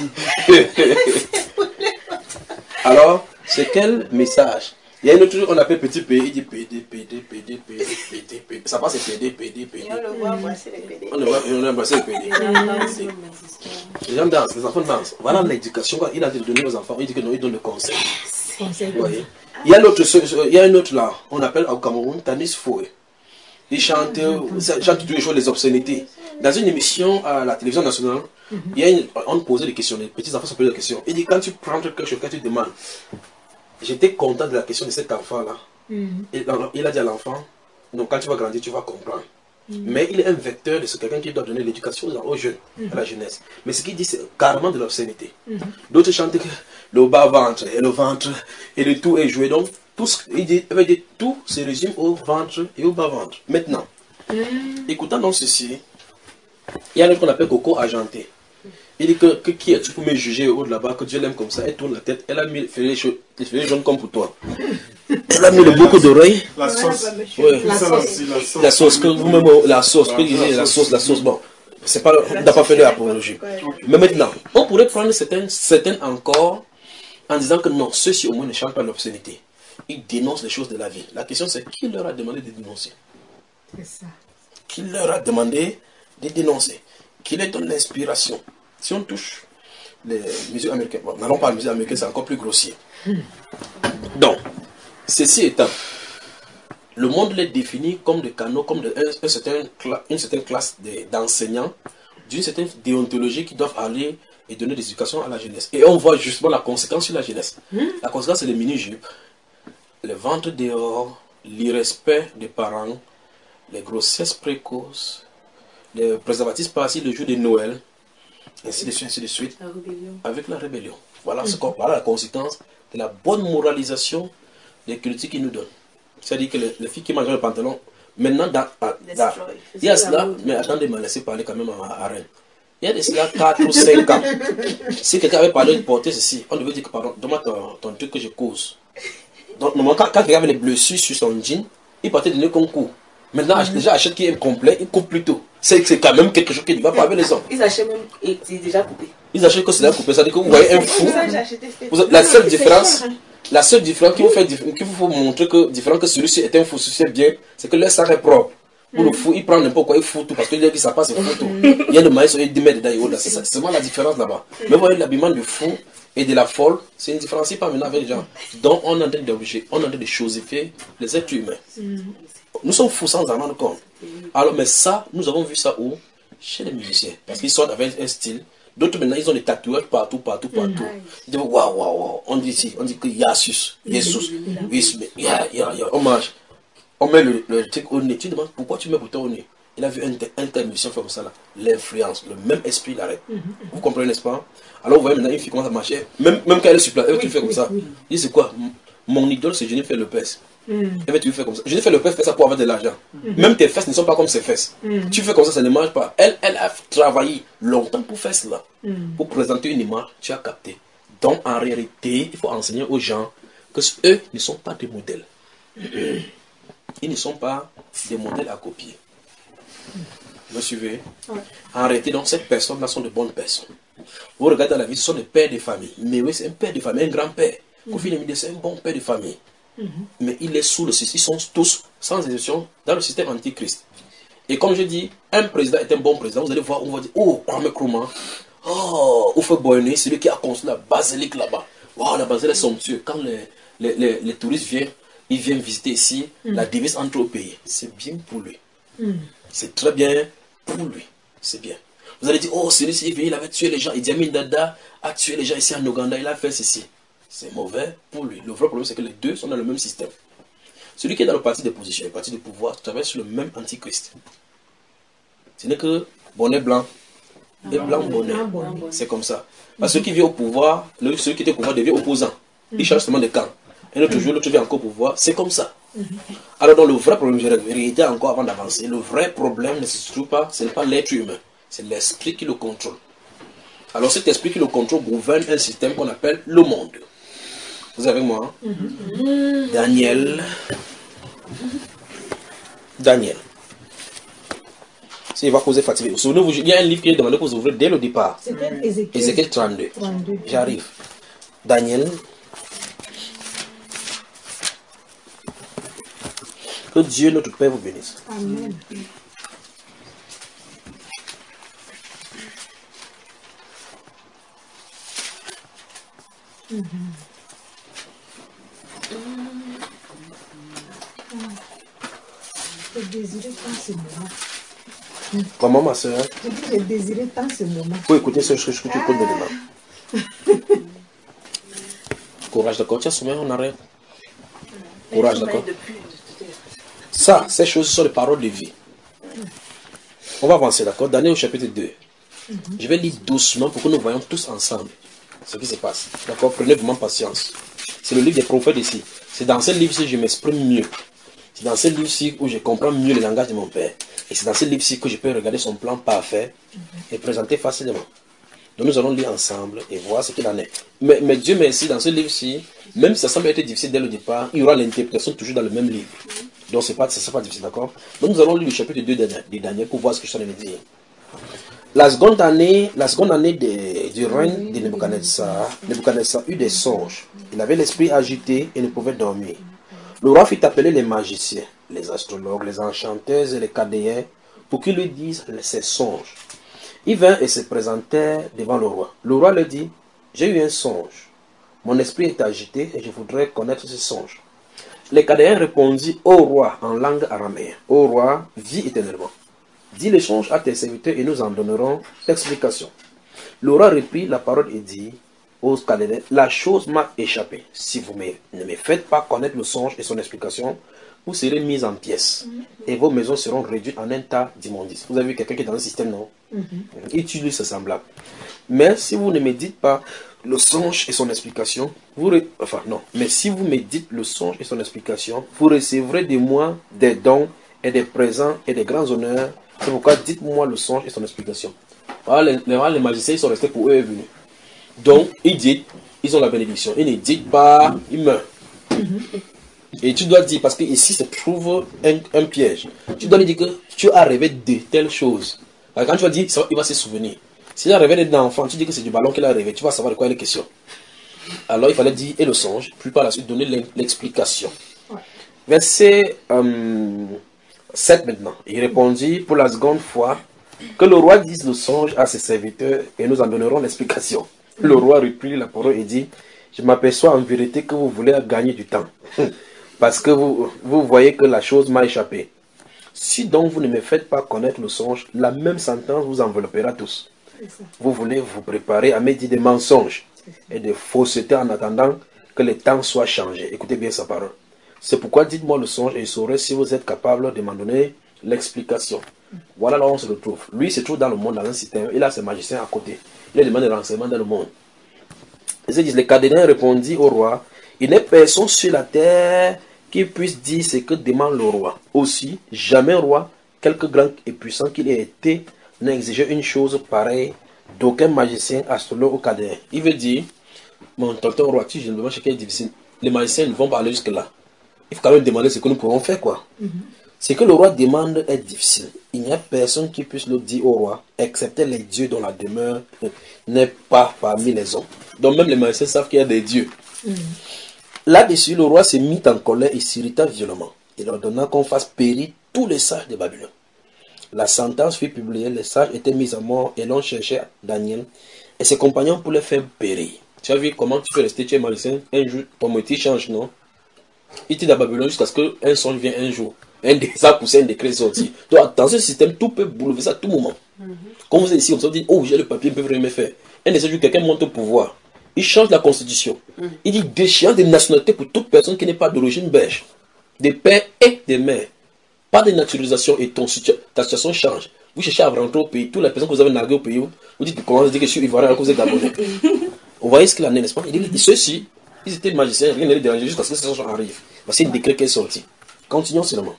Alors, c'est quel message? Il y a une autre chose qu'on appelle petit P, il dit P D, P D, P D, P D, P D, P D. Ça passe P D, P D, P D. Et on le voit brasser les P D. On le voit, on a embrassé le P D. Les gens dansent, les enfants dansent. Voilà l'éducation qu'il a donné aux enfants. Il dit que non, il donne le conseil. Conseil Vous voyez. Il y a l'autre, il y a une autre là, on appelle au Cameroun Tanis Foué. Il chante, il chante tous les jours les obscénités. Dans une émission à la télévision nationale, il y a une, on posait des questions, les petits enfants se posaient des questions. Il dit quand tu prends quelque chose, quand tu demandes, j'étais content de la question de cet enfant-là. Et il a dit à l'enfant, donc quand tu vas grandir, tu vas comprendre. Mais il est un vecteur de ce quelqu'un qui doit donner l'éducation aux jeunes, à la jeunesse. Mais ce qu'il dit, c'est carrément de l'obscénité. D'autres chantent que le bas-ventre et le ventre et le tout est joué. Donc, tout, ce- il dit, il veut dire, tout se résume au ventre et au bas-ventre. Maintenant, écoutant donc ceci, il y a un qu'on appelle Coco Argenté. Il dit que, que qui es-tu pour me juger au de là-bas, que Dieu l'aime comme ça, elle tourne la tête, elle a mis les filets chauds- les filets jaunes comme pour toi. Elle a mis le beaucoup d'oreilles. La sauce. Ouais. La Ça, sauce. aussi, la sauce. La sauce, que vous-même, la sauce, que disait la sauce, la sauce, bon, c'est pas, on n'a pas fait de l'apologie. Mais maintenant, on pourrait prendre certaines, certaines encore en disant que non, ceux-ci au moins ne chantent pas l'obscénité. Ils dénoncent les choses de la vie. La question c'est qui leur a demandé de dénoncer? C'est ça. Qui leur a demandé de dénoncer? Qui leur donne l'inspiration? Si on touche les musiques américaines, bon, n'allons pas à la musique américaine, c'est encore plus grossier. Donc, ceci étant, le monde les définit comme des canaux, comme de, un, un certain, cla- une certaine classe de- d'enseignants, d'une certaine déontologie qui doivent aller et donner des éducations à la jeunesse. Et on voit justement la conséquence sur la jeunesse. La conséquence, c'est les mini-jupes, le ventre dehors, l'irrespect des parents, les grossesses précoces, les préservatifs par-ci le jour de Noël, ainsi de suite, ainsi de suite, La rébellion. avec la rébellion. Voilà, ce qu'on voilà la conséquence de la bonne moralisation des cultures qu'ils nous donnent. C'est-à-dire que les, les filles qui mangent le pantalon, maintenant, dans, dans- Destroy. il y a cela, mais attendez, m'a laissé parler quand même à, à Rennes. Il y a de cela quatre ou cinq ans. Si quelqu'un avait parlé de porter ceci, on devait dire que, pardon, donne-moi ton, ton truc que je cause. Donc, normalement, quand, quand quelqu'un avait les blessures sur son jean, il partait donner concours. Maintenant, déjà, achète qui est complet, il coupe plus tôt. C'est quand même quelque chose qui ne va pas avec les hommes. Ils achètent même et c'est déjà coupé. Ils achètent que c'est déjà coupé. Ça veut dire que vous voyez un fou. La seule différence, la seule différence qui vous fait, qui vous faut montrer que différent que celui-ci est un fou, celui-ci est bien, c'est que leur sang est propre. Pour le fou, il prend n'importe quoi, il fout tout parce qu'il dit ça passe, il fout tout. Il y a le maïs, il dit mais dedans, c'est ça. C'est vraiment la différence là-bas. Mais vous voyez l'habillement du fou et de la folle, c'est une différence pas maintenant avec les gens. Donc on est en train d'obliger, on est en train de chosifier les êtres humains. Nous sommes fous sans en rendre compte. Alors, mais ça, nous avons vu ça où? Chez les musiciens. Parce qu'ils sont avec un style. D'autres maintenant, ils ont des tatouages partout, partout, partout. Ils disent waouh, waouh, waouh. On dit ici, on dit que Yassus, Jesus, on marche. On met le, le truc au nez. Tu demandes pourquoi tu mets pour toi au nez. Il a vu un, un tel musicien faire comme ça là. L'influence, le même esprit l'arrête. Vous comprenez, n'est-ce pas? Alors vous voyez maintenant une fille commence à marcher. Même, même quand elle est sur place, elle tu fais comme ça. Il dit c'est quoi? Mon idole c'est Jennifer Lopez. Mm. Elle tu fais comme ça. Jennifer Lopez fait ça pour avoir de l'argent. Mm. Même tes fesses ne sont pas comme ses fesses. Mm. Tu fais comme ça, ça ne marche pas. Elle, elle a travaillé longtemps pour faire cela. Mm. Pour présenter une image, tu as capté. Donc en réalité, il faut enseigner aux gens que eux ne sont pas des modèles. Ils ne sont pas des modèles à copier. Vous me suivez? Ouais. En réalité, donc, ces personnes-là sont de bonnes personnes. Vous regardez dans la vie, ce sont des pères de famille. Mais oui, c'est un père de famille, un grand-père. Kofi Nnimdi, c'est un bon père de famille. Mm-hmm. Mais il est sous le système. Ils sont tous, sans exception, dans le système antichrist. Et comme je dis, un président est un bon président. Vous allez voir, on va dire, oh, Kwame Nkrumah, oh, Oufé Boigny, celui qui a construit la basilique là-bas. Wow, la basilique est somptueuse. Quand les, les, les, les touristes viennent, ils viennent visiter ici, mm. la devise entre au pays. C'est bien pour lui. Mm. C'est très bien pour lui. C'est bien. Vous allez dire, oh, celui-ci est venu, il avait tué les gens. Idi Amin Dada a tué les gens ici en Ouganda, il a fait ceci. C'est mauvais pour lui. Le vrai problème, c'est que les deux sont dans le même système. Celui qui est dans le parti de position, le parti de pouvoir, travaille sur le même antichrist. Ce n'est que bonnet blanc et blanc bonnet. C'est comme ça. Parce que celui qui vient au pouvoir, le, celui qui est au pouvoir devient opposant. Il change seulement de camp. Et l'autre jour, l'autre vient encore au pouvoir. C'est comme ça. Alors, donc, le vrai problème, je vais encore avant d'avancer. Le vrai problème ne se trouve pas, ce n'est pas l'être humain. C'est l'esprit qui le contrôle. Alors, cet esprit qui le contrôle gouverne un système qu'on appelle le monde. Vous êtes avec moi? Hein? Mm-hmm. Daniel. Daniel. S'il va causer fatigue. Vous souvenez-vous, il y a un livre qui est demandé que vous ouvrez dès le départ. C'était Ézéchiel. Ézéchiel trente-deux. trente-deux. J'arrive. Daniel. Que Dieu notre Père vous bénisse. Amen. Mm-hmm. J'ai désiré tant ce moment. Comment ma soeur? J'ai désiré tant ce moment. Faut écouter ce que tu écoutes de demain. Courage, d'accord? Tu as soumis en arrêt. Courage, d'accord? Ça, ces choses sont les paroles de vie. On va avancer, d'accord? Daniel au chapitre deux. Mm-hmm. Je vais lire doucement pour que nous voyons tous ensemble ce qui se passe. D'accord? Prenez vraiment patience. C'est le livre des prophètes ici. C'est dans ce livre-ci que je m'exprime mieux. C'est dans ce livre-ci où je comprends mieux le langage de mon Père. Et c'est dans ce livre-ci que je peux regarder son plan parfait et présenter facilement. Donc nous allons lire ensemble et voir ce qu'il en est. Mais, mais Dieu merci, dans ce livre-ci, même si ça semble être difficile dès le départ, il y aura l'interprétation toujours dans le même livre. Donc ce n'est pas, pas difficile, d'accord? Donc nous allons lire le chapitre deux de Daniel pour voir ce que je suis en train de dire. La seconde année, la seconde année de, du règne de Nebuchadnezzar, Nebuchadnezzar eut des songes. Il avait l'esprit agité et ne pouvait dormir. Le roi fit appeler les magiciens, les astrologues, les enchanteuses et les chaldéens pour qu'ils lui disent ses songes. Ils vinrent et se présentèrent devant le roi. Le roi leur dit, j'ai eu un songe. Mon esprit est agité et je voudrais connaître ce songe. Les chaldéens répondirent au roi en langue araméenne. Ô roi, vis éternellement. Dis le songe à tes serviteurs et nous en donnerons l'explication. Le roi reprit la parole et dit aux Chaldéens, la chose m'a échappé. Si vous me, ne me faites pas connaître le songe et son explication, vous serez mis en pièces et vos maisons seront réduites en un tas d'immondices. Vous avez vu quelqu'un qui est dans un système, non? Mm-hmm. Il tue ce semblable. Mais si vous ne me dites pas le songe et son explication, vous re... enfin non, mais si vous me dites le songe et son explication, vous recevrez de moi des dons et des présents et des grands honneurs. C'est pourquoi dites-moi le songe et son explication. Alors, les, les, les magiciens ils sont restés pour eux et venus. Donc, ils disent, ils ont la bénédiction. Ils ne disent pas, ils meurent. Mm-hmm. Et tu dois dire, parce que ici se trouve un, un piège. Tu dois lui dire que tu as rêvé de telle chose. Alors, quand tu vas dire, ça, il va se souvenir. S'il a rêvé d'un enfant, tu dis que c'est du ballon qu'il a rêvé, tu vas savoir de quoi il est question. Alors il fallait dire, et le songe, puis par la suite donner l'explication. Ouais. Verset euh, sept maintenant. Il répondit pour la seconde fois, que le roi dise le songe à ses serviteurs et nous en donnerons l'explication. Le roi reprit la parole et dit, je m'aperçois en vérité que vous voulez gagner du temps, parce que vous, vous voyez que la chose m'a échappé. Si donc vous ne me faites pas connaître le songe, la même sentence vous enveloppera tous. Vous voulez vous préparer à me dire des mensonges et des faussetés en attendant que le temps soit changé. Écoutez bien sa parole. C'est pourquoi dites-moi le songe et je saurai si vous êtes capable de m'en donner l'explication. Voilà là où on se retrouve. Lui se trouve dans le monde, dans un système. Il a ses magiciens à côté. Il a demandé des renseignements dans le monde. Ils disent, le Chaldéen répondit au roi, il n'est personne sur la terre qui puisse dire ce que demande le roi. Aussi, jamais roi, quelque grand et puissant qu'il ait été, n'a exigé une chose pareille d'aucun magicien, astrologue ou Chaldéen. Il veut dire, mon tonton roi, tu je me demande ce qui est difficile. Les magiciens ne vont pas aller jusque-là. Il faut quand même demander ce que nous pourrons faire, quoi. Mm-hmm. Ce que le roi demande est difficile. Il n'y a personne qui puisse le dire au roi, excepté les dieux dont la demeure n'est pas parmi les hommes. Donc même les magiciens savent qu'il y a des dieux. Mm. Là-dessus, le roi s'est mis en colère et s'irrita violemment. Il ordonna qu'on fasse périr tous les sages de Babylone. La sentence fut publiée, les sages étaient mis à mort et l'on cherchait Daniel et ses compagnons pour les faire périr. Tu as vu comment tu peux rester, tu es magicien, un jour ton métier change, non? Il était à Babylone jusqu'à ce qu'un songe vienne un jour. Un des a poussé un décret sorti. Donc dans ce système, tout peut bouleverser à tout moment. Mm-hmm. Quand vous êtes ici, on se dit, oh j'ai le papier, ils peuvent rien me faire. Un des jours, quelqu'un monte au pouvoir. Il change la constitution. Mm-hmm. Il dit déchéance de nationalité pour toute personne qui n'est pas d'origine belge. Des pères et des mères. Pas de naturalisation et ton, ta situation change. Vous cherchez à rentrer au pays, toutes les personnes que vous avez narguées au pays, vous dites comment vous dites que je suis ivoirien alors que vous êtes gabonais. Vous voyez ce qu'il en est, n'est-ce pas? Il dit, ceux-ci, ils étaient magiciens, rien ne les dérangeait jusqu'à ce que ce soit arrive. Voici un décret qui est sorti. Continuons seulement.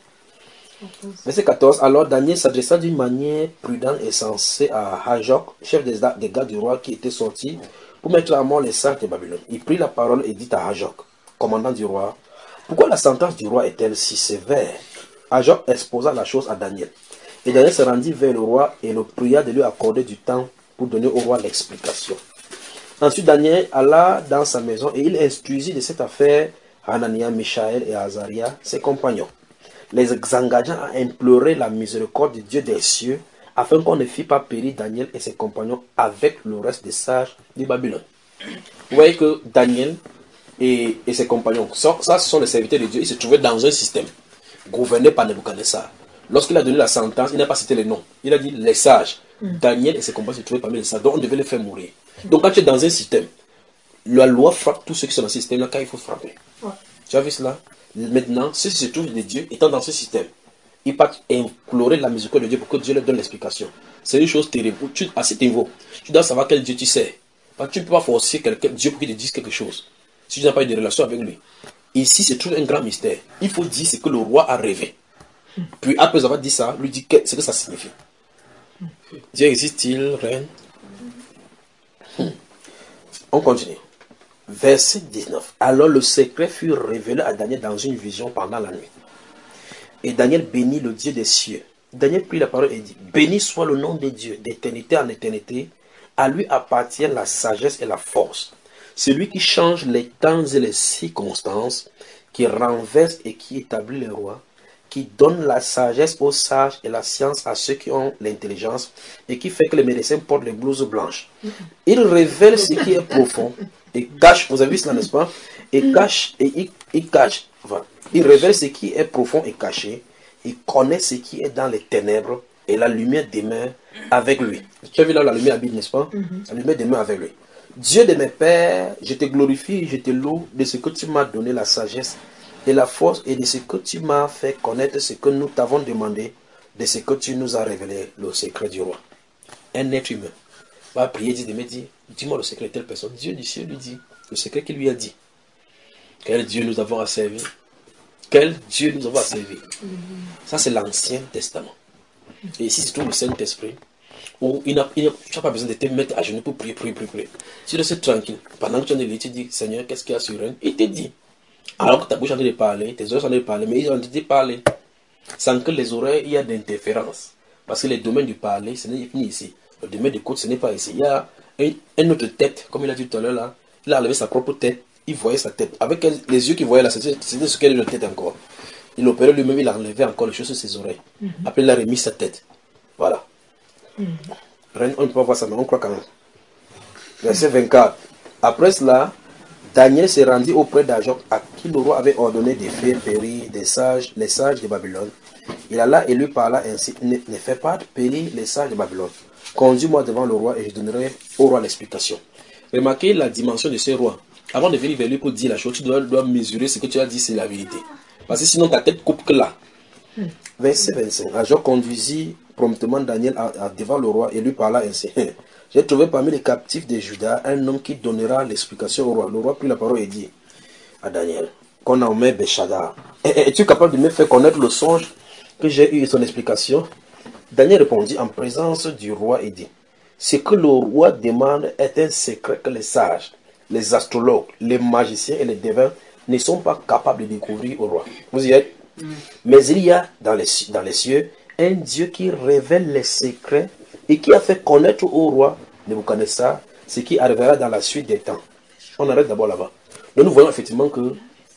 Verset quatorze. Alors Daniel s'adressa d'une manière prudente et sensée à Hajok, chef des, des gardes du roi qui était sorti pour mettre à mort les sages de Babylone. Il prit la parole et dit à Hajok, commandant du roi, pourquoi la sentence du roi est-elle si sévère? Hajok exposa la chose à Daniel. Et Daniel se rendit vers le roi et le pria de lui accorder du temps pour donner au roi l'explication. Ensuite Daniel alla dans sa maison et il instruisit de cette affaire Hanania, Mishaël et Azaria, ses compagnons, les engageant à implorer la miséricorde du Dieu des cieux, afin qu'on ne fît pas périr Daniel et ses compagnons avec le reste des sages de Babylone. Vous voyez que Daniel et, et ses compagnons, ça, ça ce sont les serviteurs de Dieu, ils se trouvaient dans un système gouverné par Nebuchadnezzar. Lorsqu'il a donné la sentence, il n'a pas cité les noms. Il a dit les sages. Mm. Daniel et ses compagnons se trouvaient parmi les sages, donc on devait les faire mourir. Donc quand tu es dans un système, la loi frappe tous ceux qui sont dans ce système-là quand il faut frapper. Ouais. Tu as vu cela? Maintenant, ceux qui se trouvent de Dieu, étant dans ce système, ils partent implorer la miséricorde de Dieu pour que Dieu leur donne l'explication. C'est une chose terrible. Tu, à ce niveau, tu dois savoir quel Dieu tu sais. Parce que tu ne peux pas forcer quelqu'un, Dieu pour qu'il te dise quelque chose, si tu n'as pas eu de relation avec lui. Ici, se trouve un grand mystère. Il faut dire ce que le roi a rêvé. Puis après avoir dit ça, lui dit ce que ça signifie. Dieu existe-t-il, reine? hmm. On continue. Verset dix-neuf. Alors le secret fut révélé à Daniel dans une vision pendant la nuit. Et Daniel bénit le Dieu des cieux. Daniel prit la parole et dit, béni soit le nom de Dieu, d'éternité en éternité. À lui appartient la sagesse et la force. Celui qui change les temps et les circonstances, qui renverse et qui établit les rois, qui donne la sagesse aux sages et la science à ceux qui ont l'intelligence, et qui fait que les médecins portent les blouses blanches. Il révèle ce qui est profond, et cache, vous avez vu cela, n'est-ce pas? Et cache, et il, il cache, enfin, il révèle ce qui est profond et caché, il connaît ce qui est dans les ténèbres, et la lumière demeure avec lui. Tu as vu là, la lumière habite, n'est-ce pas? Mm-hmm. La lumière demeure avec lui. Dieu de mes pères, je te glorifie, je te loue de ce que tu m'as donné la sagesse et la force et de ce que tu m'as fait connaître ce que nous t'avons demandé, de ce que tu nous as révélé, le secret du roi. Un être humain va prier, dit de me dire, dis-moi le secret de telle personne. Dieu du ciel lui dit, le secret qu'il lui a dit. Quel Dieu nous avons à servir? Quel Dieu nous avons à servir? Ça c'est l'Ancien Testament. Et ici c'est tout le Saint-Esprit. Où il n'a, il n'a, tu n'as pas besoin de te mettre à genoux pour prier, prier, prier, prier. Tu restes tranquille. Pendant que tu es en train de lire, tu dis, Seigneur, qu'est-ce qu'il y a sur elle? Il te dit. Alors que ta bouche est en train de parler, tes oreilles sont en train de parler, mais ils ont en train de parler. Sans que les oreilles, il y a d'interférences. Parce que le domaine du parler, ce n'est pas ici. Le domaine de l'écoute, ce n'est pas ici. Il y a une, une autre tête, comme il a dit tout à l'heure là. Il a enlevé sa propre tête. Il voyait sa tête. Avec les yeux qu'il voyait là, c'était ce qu'elle a tête encore. Il opérait lui-même, il a enlevé encore les choses sur ses oreilles. Mm-hmm. Après, il a remis sa tête. Voilà. Mm-hmm. On ne peut pas voir ça, mais on croit quand même. Verset vingt-quatre. Après cela, Daniel s'est rendu auprès d'Ajoc, à qui le roi avait ordonné de faire périr des sages, les sages de Babylone. Il alla et lui parla ainsi: ne, ne fais pas périr les sages de Babylone. Conduis-moi devant le roi et je donnerai au roi l'explication. Remarquez la dimension de ce roi. Avant de venir vers lui pour dire la chose, tu dois, dois mesurer ce que tu as dit, c'est la vérité. Parce que sinon ta tête coupe que là. Verset vingt-cinq. Ajoc conduisit promptement Daniel à, à, devant le roi et lui parla ainsi: j'ai trouvé parmi les captifs de Juda un homme qui donnera l'explication au roi. Le roi prit la parole et dit à Daniel, qu'on a nommé Béchadar: es-tu capable de me faire connaître le songe que j'ai eu et son explication? Daniel répondit en présence du roi et dit: ce que le roi demande est un secret que les sages, les astrologues, les magiciens et les devins ne sont pas capables de découvrir au roi. Vous y êtes? Mm. Mais il y a dans les, dans les cieux un Dieu qui révèle les secrets et qui a fait connaître au roi Nebuchadnezzar ce qui arrivera dans la suite des temps. On arrête d'abord là-bas. Donc nous voyons effectivement que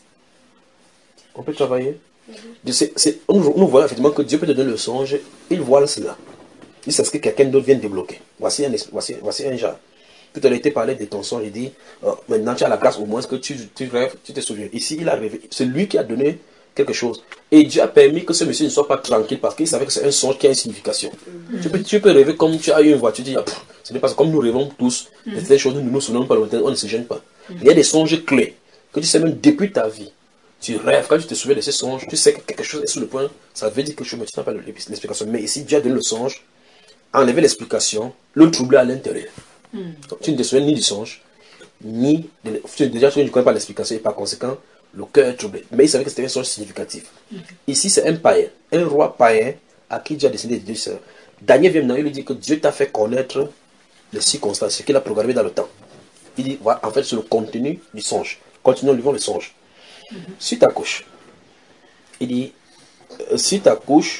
on peut travailler. Mm-hmm. C'est, c'est, nous, nous voyons effectivement que Dieu peut te donner le songe, il voit cela. Il sait ce que quelqu'un d'autre vient de débloquer. Voici un, voici, voici un genre. Tout à l'heure, il parlé de ton songe, il dit, oh, maintenant tu as la grâce au moins que tu, tu rêves, tu te souviens. Ici, il a rêvé. C'est lui qui a donné quelque chose. Et Dieu a permis que ce monsieur ne soit pas tranquille parce qu'il savait que c'est un songe qui a une signification. Mm-hmm. tu, peux, tu peux rêver comme tu as eu une voiture, tu dis, ah, pff, ce n'est pas ça. Comme nous rêvons tous, mm-hmm. c'est des choses, nous ne nous souvenons pas longtemps, on ne se gêne pas. Mm-hmm. Il y a des songes clés que tu sais même depuis ta vie. Tu rêves, quand tu te souviens de ces songes, tu sais que quelque chose est sur le point, ça veut dire quelque chose, mais tu n'as pas l'explication. Mais ici, Dieu a donné le songe, enlevé l'explication, le troublé à l'intérieur. Mm. Donc, tu ne te souviens ni du songe, ni de, tu, déjà tu ne connais pas l'explication et par conséquent, le cœur est troublé. Mais il savait que c'était un songe significatif. Mm. Ici, c'est un païen, un roi païen à qui Dieu a décidé de dire ça. Daniel vient maintenant, il lui dit que Dieu t'a fait connaître les circonstances, ce qu'il a programmé dans le temps. Il dit, voilà, en fait, c'est le contenu du songe. Continuons, lisons le songe. Mm-hmm. Si tu accouches, il dit, euh, si tu accouches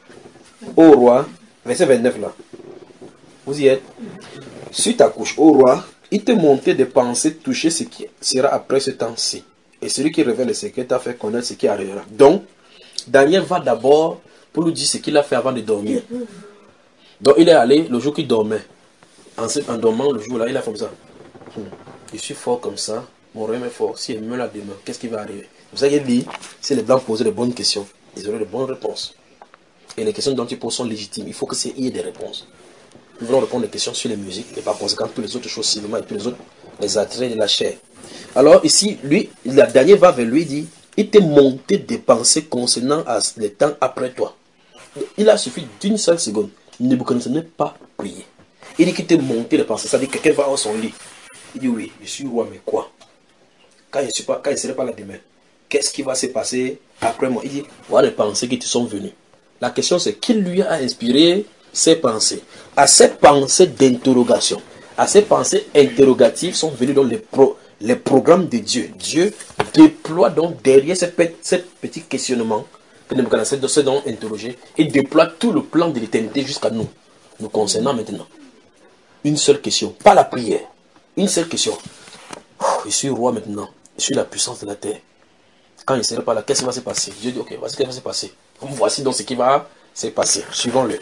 au roi, verset vingt-neuf là, vous y êtes. Si tu accouches au roi, il te montait des pensées toucher ce qui sera après ce temps-ci. Et celui qui révèle le secret t'a fait connaître ce qui arrivera. Donc, Daniel va d'abord pour lui dire ce qu'il a fait avant de dormir. Donc, il est allé le jour qu'il dormait. En, en dormant, le jour là, il a fait comme ça. Hmm. Je suis fort comme ça. Mon rêve est fort. Si elle meurt là demain, qu'est-ce qui va arriver? Vous savez, dit, si les blancs posaient de bonnes questions, ils auraient de bonnes réponses. Et les questions dont ils posent sont légitimes. Il faut qu'il y ait des réponses. Nous voulons répondre aux questions sur les musiques et par conséquent, toutes les autres choses, cinéma et tous les autres, les attraits de la chair. Alors ici, lui, le dernier va vers lui et dit, il t'est monté des pensées concernant les temps après toi. Il a suffi d'une seule seconde. Nebuchadnezzar n'est pas prié. Il dit qu'il t'est monté des pensées. Ça veut dire que quelqu'un va dans son lit. Il dit oui, je suis roi, mais quoi? Quand je ne suis pas, quand je serai pas là demain, qu'est-ce qui va se passer après moi? Il dit, voilà les pensées qui te sont venues. La question c'est, qui lui a inspiré ces pensées? À ces pensées d'interrogation, à ces pensées interrogatives sont venus dans les, pro, les programmes de Dieu. Dieu déploie donc derrière ce petit questionnement que Nebuchadnezzar se donc interroger, et déploie tout le plan de l'éternité jusqu'à nous, nous concernant maintenant. Une seule question, pas la prière, une seule question. Je suis roi maintenant, je suis la puissance de la terre. Quand il ne serait pas là, qu'est-ce qui va se passer? Dieu dit, ok, voici ce qui va se passer. Voici donc ce qui va se passer. Suivons-le.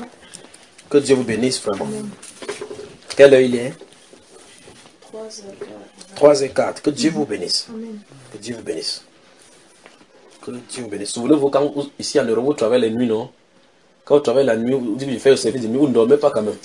Que Dieu vous bénisse vraiment. Amen. Quelle heure il est? trois et quatre. Que Dieu vous bénisse. Amen. Que Dieu vous bénisse. Que Dieu vous bénisse. Souvenez-vous, quand vous, ici en Europe, vous travaillez la nuit, non? Quand vous travaillez la nuit, vous dites faire le service de nuit, vous ne dormez pas quand même.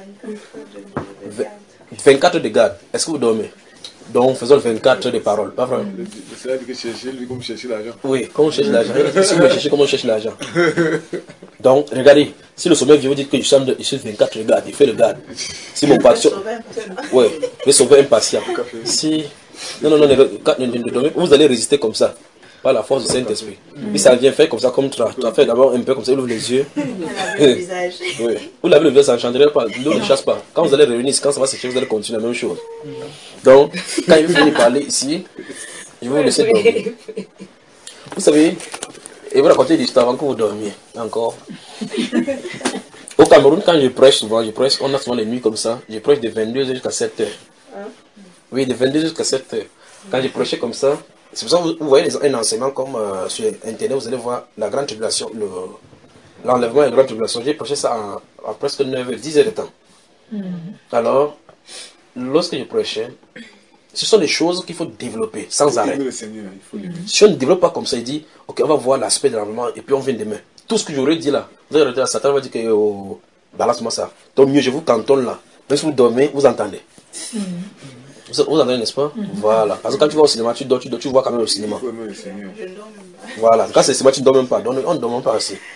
vingt-quatre de garde. Est-ce que vous dormez? Donc, faisons vingt-quatre de paroles, pas vrai? C'est là que chercher, lui, comme chercher l'argent. Oui, comme on cherche l'argent. Si vous cherchez, comment on cherche l'argent. Donc, regardez, si le sommeil vient vous dire que je suis, je suis vingt-quatre de garde, il fait le garde. Si mon patient. Oui, je vais sauver un patient. Si. Non, non, non, ne, vous allez résister comme ça, par la force du Saint-Esprit. Et ça vient faire comme ça, comme tu as fait d'abord un peu comme ça, il ouvre les yeux. Le visage. Oui. Vous lavez le visage, ça ne changerait pas, l'eau ne chasse pas. Quand vous allez réunir, quand ça va sécher, vous allez continuer la même chose. Donc, quand il finit de parler ici, Je vais vous laisser dormir. Vous savez, et vous racontez l'histoire avant que vous dormiez. Encore. Au Cameroun, quand je prêche souvent, je prêche, on a souvent les nuits comme ça. Je prêche de vingt-deux heures jusqu'à sept heures. Oui, de vingt-deux heures jusqu'à sept heures. Quand je prêchais comme ça, c'est pour ça que vous, vous voyez les, un enseignement comme euh, sur Internet, vous allez voir la grande tribulation, le, l'enlèvement et la grande tribulation. J'ai prêché ça en, en presque neuf heures, dix heures de temps. Mm. Alors, lorsque je prêchais, ce sont des choses qu'il faut développer sans arrêt. Le Seigneur, il faut mm. Si on ne développe pas comme ça, il dit, ok, on va voir l'aspect de l'enlèvement et puis on vient demain. Tout ce que j'aurais dit là, vous allez regarder, Satan va dire que oh, balance-moi ça. Donc mieux, je vous cantonne là. Même si vous dormez, vous entendez. Mm. Vous, vous entendez, n'est-ce pas? Mm-hmm. Voilà. Parce que quand tu vas au cinéma, tu dors, tu dors, tu vois quand même le cinéma. Voilà. Quand c'est le cinéma, tu ne dors même pas. Donc, on ne dort même pas assez.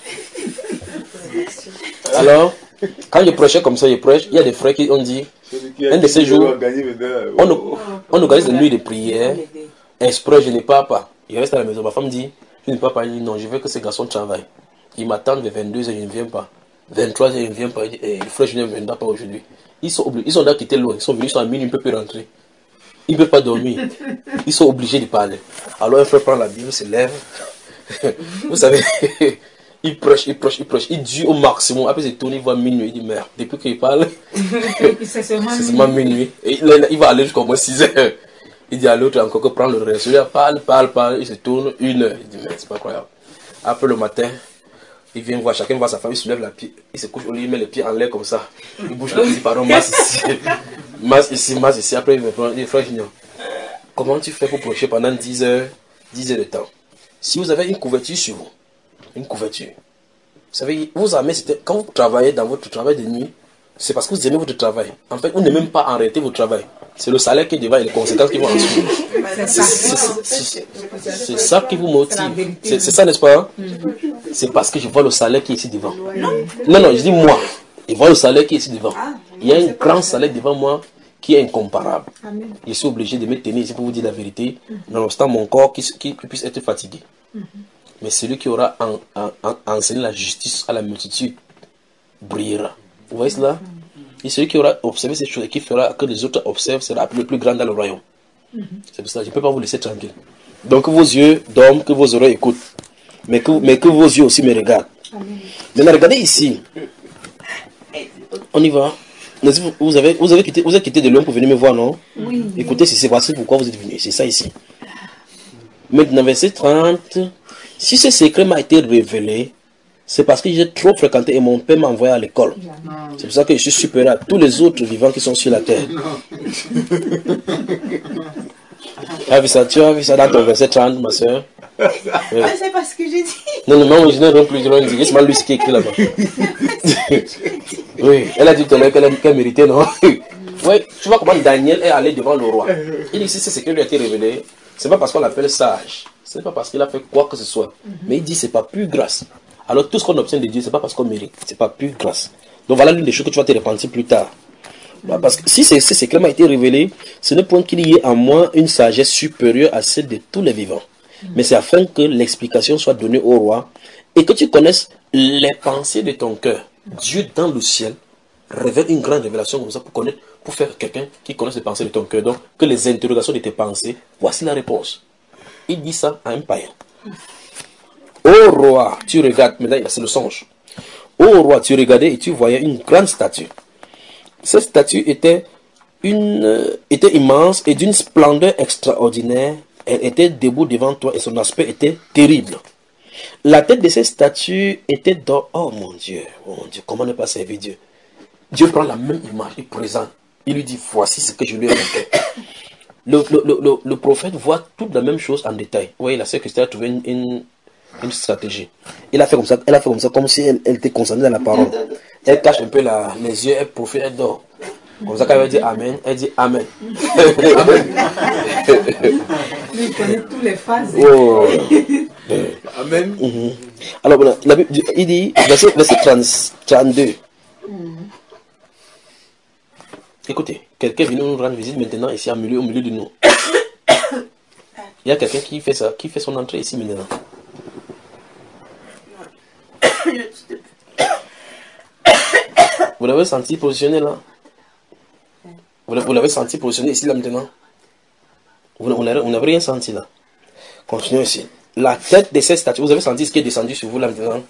Alors, quand je prêchais comme ça, je prêche, il y a des frères qui ont dit, un de ces jours, on, on organise une nuit de prière. Exprès, je n'ai pas pas. Je reste à la maison. Ma femme dit, je n'ai pas pas. Non, je veux que ces garçons travaillent. Ils m'attendent vers vingt-deux heures, je ne viens pas. vingt-trois heures, je ne viens pas. Il dit, hey, le frère, je ne viendrai pas aujourd'hui. Ils sont obligés, ils sont là quittés loin, ils sont venus, ils sont à minuit, ils ne peuvent plus rentrer. Ils ne peuvent pas dormir. Ils sont obligés de parler. Alors un frère prend la Bible, se lève. Vous savez, il prêche, il prêche, il prêche, il dure au maximum. Après il tourne, il voit minuit, il dit merde, depuis qu'il parle, c'est seulement minuit. Et il, il va aller jusqu'au moins six heures. Il dit à l'autre encore que prend le reste. Il parle, parle, parle, il se tourne une heure. Il dit merde, c'est pas croyable. Après le matin, il vient voir, chacun voit sa femme, il soulève la pied, il se couche au lit, il met les pieds en l'air comme ça. Il bouge le pied, pardon, masse ici, masse ici, masse ici. Après, il me prend, il dit, frère Junior, comment tu fais pour prêcher pendant dix heures, dix heures de temps? Si vous avez une couverture sur vous, une couverture, vous savez, vous aimez, quand vous travaillez dans votre travail de nuit, c'est parce que vous aimez votre travail. En fait, vous n'aimez même pas arrêter votre travail. C'est le salaire qui est devant et les conséquences qui vont en suivre. C'est ça qui vous motive. C'est ça, n'est-ce pas? C'est parce que je vois le salaire qui est ici devant. Non, non, je dis moi. Je vois le salaire qui est ici devant. Il y a un grand salaire devant moi qui est incomparable. Je suis obligé de me tenir ici pour vous dire la vérité, nonobstant mon corps qui, qui, qui puisse être fatigué. Mais celui qui aura en, en, en, enseigné la justice à la multitude brillera. Vous voyez cela? Et celui qui aura observé ces choses et qui fera que les autres observent sera le plus grand dans le royaume. C'est pour ça que je ne peux pas vous laisser tranquille. Donc que vos yeux dorment, que vos oreilles écoutent. Mais que, mais que vos yeux aussi me regardent. Amen. Maintenant, regardez ici. On y va. Vous avez, vous avez quitté, vous êtes quitté de loin pour venir me voir, non? Oui. Écoutez, c'est voici pourquoi vous êtes venu. C'est ça ici. Maintenant, verset trente. Si ce secret m'a été révélé, c'est parce que j'ai trop fréquenté et mon père m'a envoyé à l'école. C'est pour ça que je suis supérieur à tous les autres vivants qui sont sur la terre. Tu as vu ça, tu as vu ça dans ton verset trente, ma soeur? Ah, c'est pas ce que j'ai dit. Non, non, non, je n'ai rien plus, je n'ai dit. C'est mal lui qui écrit là-bas. Oui, elle a dit tout à l'heure qu'elle qu méritait, non? Oui, tu vois comment Daniel est allé devant le roi. Il dit, si c'est ce qui lui a été révélé, c'est pas parce qu'on l'appelle sage. Ce n'est pas parce qu'il a fait quoi que ce soit. Mais il dit, c'est pas plus grâce. Alors tout ce qu'on obtient de Dieu, c'est pas parce qu'on mérite. C'est pas plus grâce. Donc voilà l'une des choses que tu vas te repentir plus tard. Bah, parce que si ce secret m'a été révélé, ce n'est point qu'il y ait en moi une sagesse supérieure à celle de tous les vivants. Mais c'est afin que l'explication soit donnée au roi et que tu connaisses les pensées de ton cœur. Dieu dans le ciel révèle une grande révélation comme ça pour connaître, pour faire quelqu'un qui connaisse les pensées de ton cœur. Donc, que les interrogations de tes pensées, voici la réponse. Il dit ça à un païen. Ô roi, tu regardes, maintenant c'est le songe. Ô roi, tu regardais et tu voyais une grande statue. Cette statue était, une, euh, était immense et d'une splendeur extraordinaire. Elle était debout devant toi et son aspect était terrible. La tête de cette statue était d'or. Oh mon Dieu, oh mon Dieu, comment ne pas servir Dieu? Dieu prend la même image, il présente. Il lui dit, voici ce que je lui ai montré. Le, le, le, le, le prophète voit toute la même chose en détail. Oui, la sœur Christelle a trouvé une, une, une stratégie. Il a fait comme ça, elle a fait comme ça, comme si elle, elle était concentrée dans la parole. Elle cache un peu la, les yeux, elle profite, elle dort. Comme ça, quand elle dit Amen, elle dit Amen. Amen. Il connaît tous les phases. Oh. Amen. Mm-hmm. Alors, voilà, la Bible, il dit, verset, verset trente, trente-deux. Mm. Écoutez, quelqu'un vient nous rendre visite maintenant ici au milieu, au milieu de nous. Il y a quelqu'un qui fait ça, qui fait son entrée ici maintenant. Vous l'avez senti positionné là? Vous l'avez senti positionné ici là maintenant? Vous, vous n'avez rien senti là. Continuons ici. La tête de cette statue, vous avez senti ce qui est descendu sur vous là maintenant?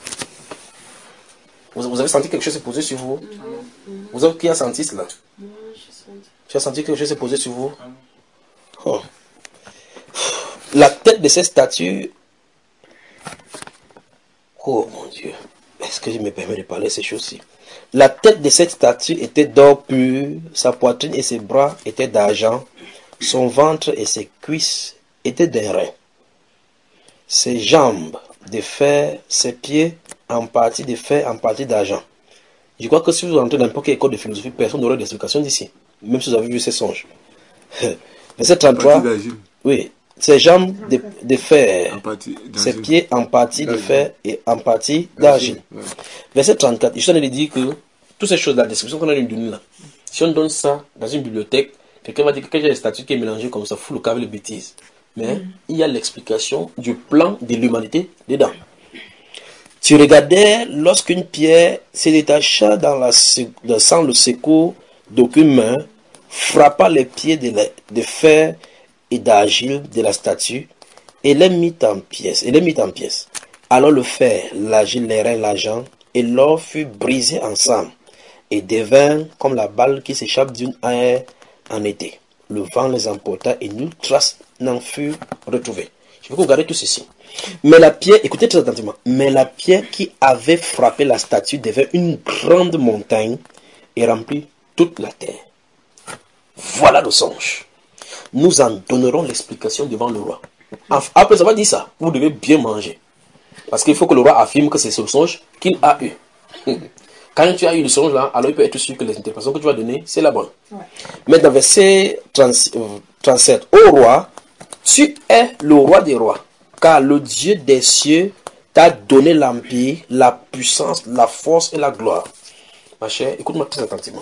Vous, vous avez senti quelque chose s'est posé sur vous? Mm-hmm. Vous avez qui a senti cela? Mm-hmm. Tu as senti que quelque chose s'est posé sur vous? Oh. La tête de cette statue. Oh mon Dieu. Est-ce que je me permets de parler de ces choses-ci? La tête de cette statue était d'or pur, sa poitrine et ses bras étaient d'argent, son ventre et ses cuisses étaient d'airain, ses jambes de fer, ses pieds en partie de fer, en partie d'argent. Je crois que si vous entrez dans n'importe quelle école de philosophie, personne n'aurait d'explication d'ici, même si vous avez vu ces songes. Verset trente-trois. Oui, ses jambes de, de fer, ses pieds en partie de fer et en partie d'argile. Ouais. Verset trente-quatre, je suis en train de dire que toutes ces choses, la description qu'on a donnée là, si on donne ça dans une bibliothèque, quelqu'un va dire que j'ai des statues qui est mélangé comme ça, fou le câble de bêtises. Mais mm. il y a l'explication du plan de l'humanité dedans. Tu regardais lorsqu'une pierre se détacha dans la, sans le secours d'aucune main, frappa les pieds de, la, de fer et d'argile de la statue et les mit en pièces. Et les mit en pièces. Alors le fer, l'argile, l'airain, l'argent et l'or fut brisé ensemble et devint comme la balle qui s'échappe d'une haie en été. Le vent les emporta et nulle trace n'en fut retrouvée. Je veux que vous regardez tout ceci. Mais la pierre, écoutez très attentivement, mais la pierre qui avait frappé la statue devint une grande montagne et remplit toute la terre. Voilà le songe. Nous en donnerons l'explication devant le roi. Après avoir dit ça, vous devez bien manger. Parce qu'il faut que le roi affirme que c'est ce songe qu'il a eu. Quand tu as eu le songe là, alors il peut être sûr que les interprétations que tu vas donner, c'est la bonne. Ouais. Mais dans verset trente-sept, ô roi, tu es le roi des rois, car le Dieu des cieux t'a donné l'empire, la puissance, la force et la gloire. Ma chère, écoute-moi très attentivement.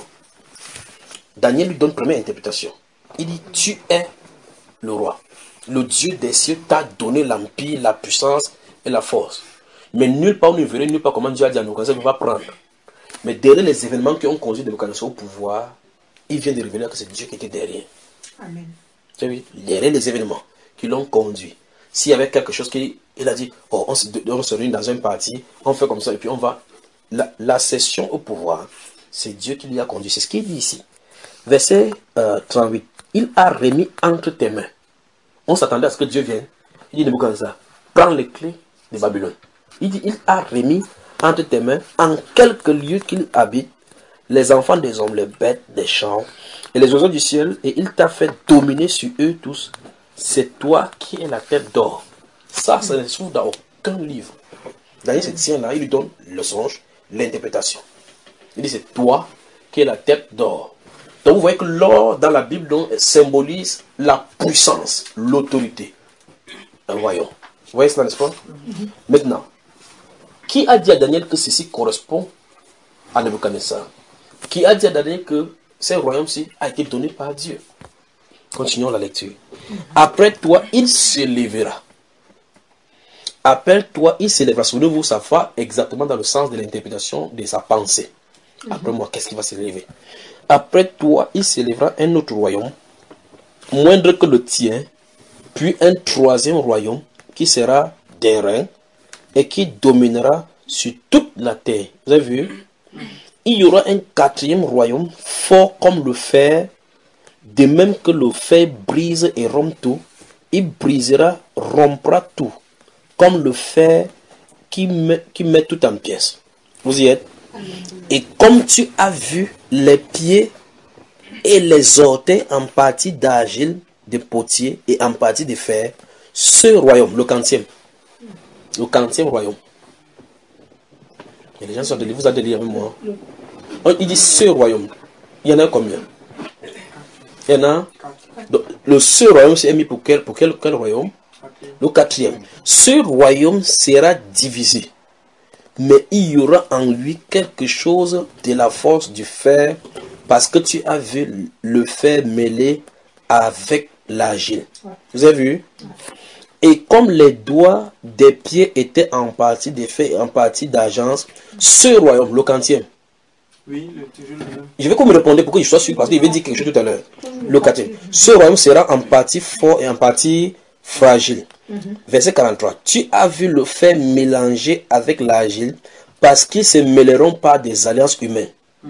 Daniel lui donne une première interprétation. Il dit, tu es le roi. Le Dieu des cieux t'a donné l'empire, la puissance et la force. Mais nulle part où nous verrons, nulle part comment Dieu a dit à Nabuchodonosor, il va prendre. Mais derrière les événements qui ont conduit Nabuchodonosor au pouvoir, il vient de révéler que c'est Dieu qui était derrière. Amen. Tu as vu? Derrière les événements qui l'ont conduit. S'il y avait quelque chose qui, il a dit, oh, on se, on se réunit dans un parti, on fait comme ça, et puis on va. La, la session au pouvoir, c'est Dieu qui l'y a conduit. C'est ce qu'il dit ici. Verset euh, trente-huit. Il a remis entre tes mains. On s'attendait à ce que Dieu vienne. Il dit Nabuchodonosor, prends les clés de Babylone. Il dit, il a remis entre tes mains, en quelques lieux qu'il habite, les enfants des hommes, les bêtes des champs et les oiseaux du ciel, et il t'a fait dominer sur eux tous. C'est toi qui es la tête d'or. Ça, ça ne se trouve dans aucun livre. Daniel se tient là, il lui donne le songe, l'interprétation. Il dit, c'est toi qui es la tête d'or. Donc vous voyez que l'or dans la Bible donc, symbolise la puissance, l'autorité. Un royaume. Vous voyez cela, n'est-ce pas? Mm-hmm. Maintenant, qui a dit à Daniel que ceci correspond à Nebuchadnezzar? Qui a dit à Daniel que ce royaume-ci a été donné par Dieu? Continuons la lecture. Après toi, il se lèvera. Après toi, il se lèvera. Souvenez-vous, ça va exactement dans le sens de l'interprétation de sa pensée. Après moi, qu'est-ce qui va se lever? Après toi, il se lèvera un autre royaume, moindre que le tien, puis un troisième royaume qui sera d'airain et qui dominera sur toute la terre. Vous avez vu? Il y aura un quatrième royaume, fort comme le fer, de même que le fer brise et rompt tout, il brisera, rompra tout, comme le fer qui met, qui met tout en pièces. Vous y êtes? Et comme tu as vu les pieds et les orteils en partie d'argile, de potier et en partie de fer, ce royaume, le quantième, le quantième royaume. Et les gens sont de lire, vous allez lire avec moi. Il dit ce royaume. Il y en a combien? Il y en a. Donc, le ce royaume c'est mis pour quel, pour quel, quel royaume? Le quatrième. Ce royaume sera divisé. Mais il y aura en lui quelque chose de la force du fer, parce que tu as vu le fer mêlé avec l'argile. Vous avez vu? Et comme les doigts des pieds étaient en partie de fer et en partie d'argent, ce royaume, le quantième, Oui, le, toujours le même. Je veux que vous me répondiez pour que je sois sûr, parce qu'il veut dire quelque chose tout à l'heure. Le quatrième. Ce royaume sera en partie fort et en partie fragile. Verset quarante-trois. Tu as vu le fer mélanger avec l'argile parce qu'ils se mêleront par des alliances humaines.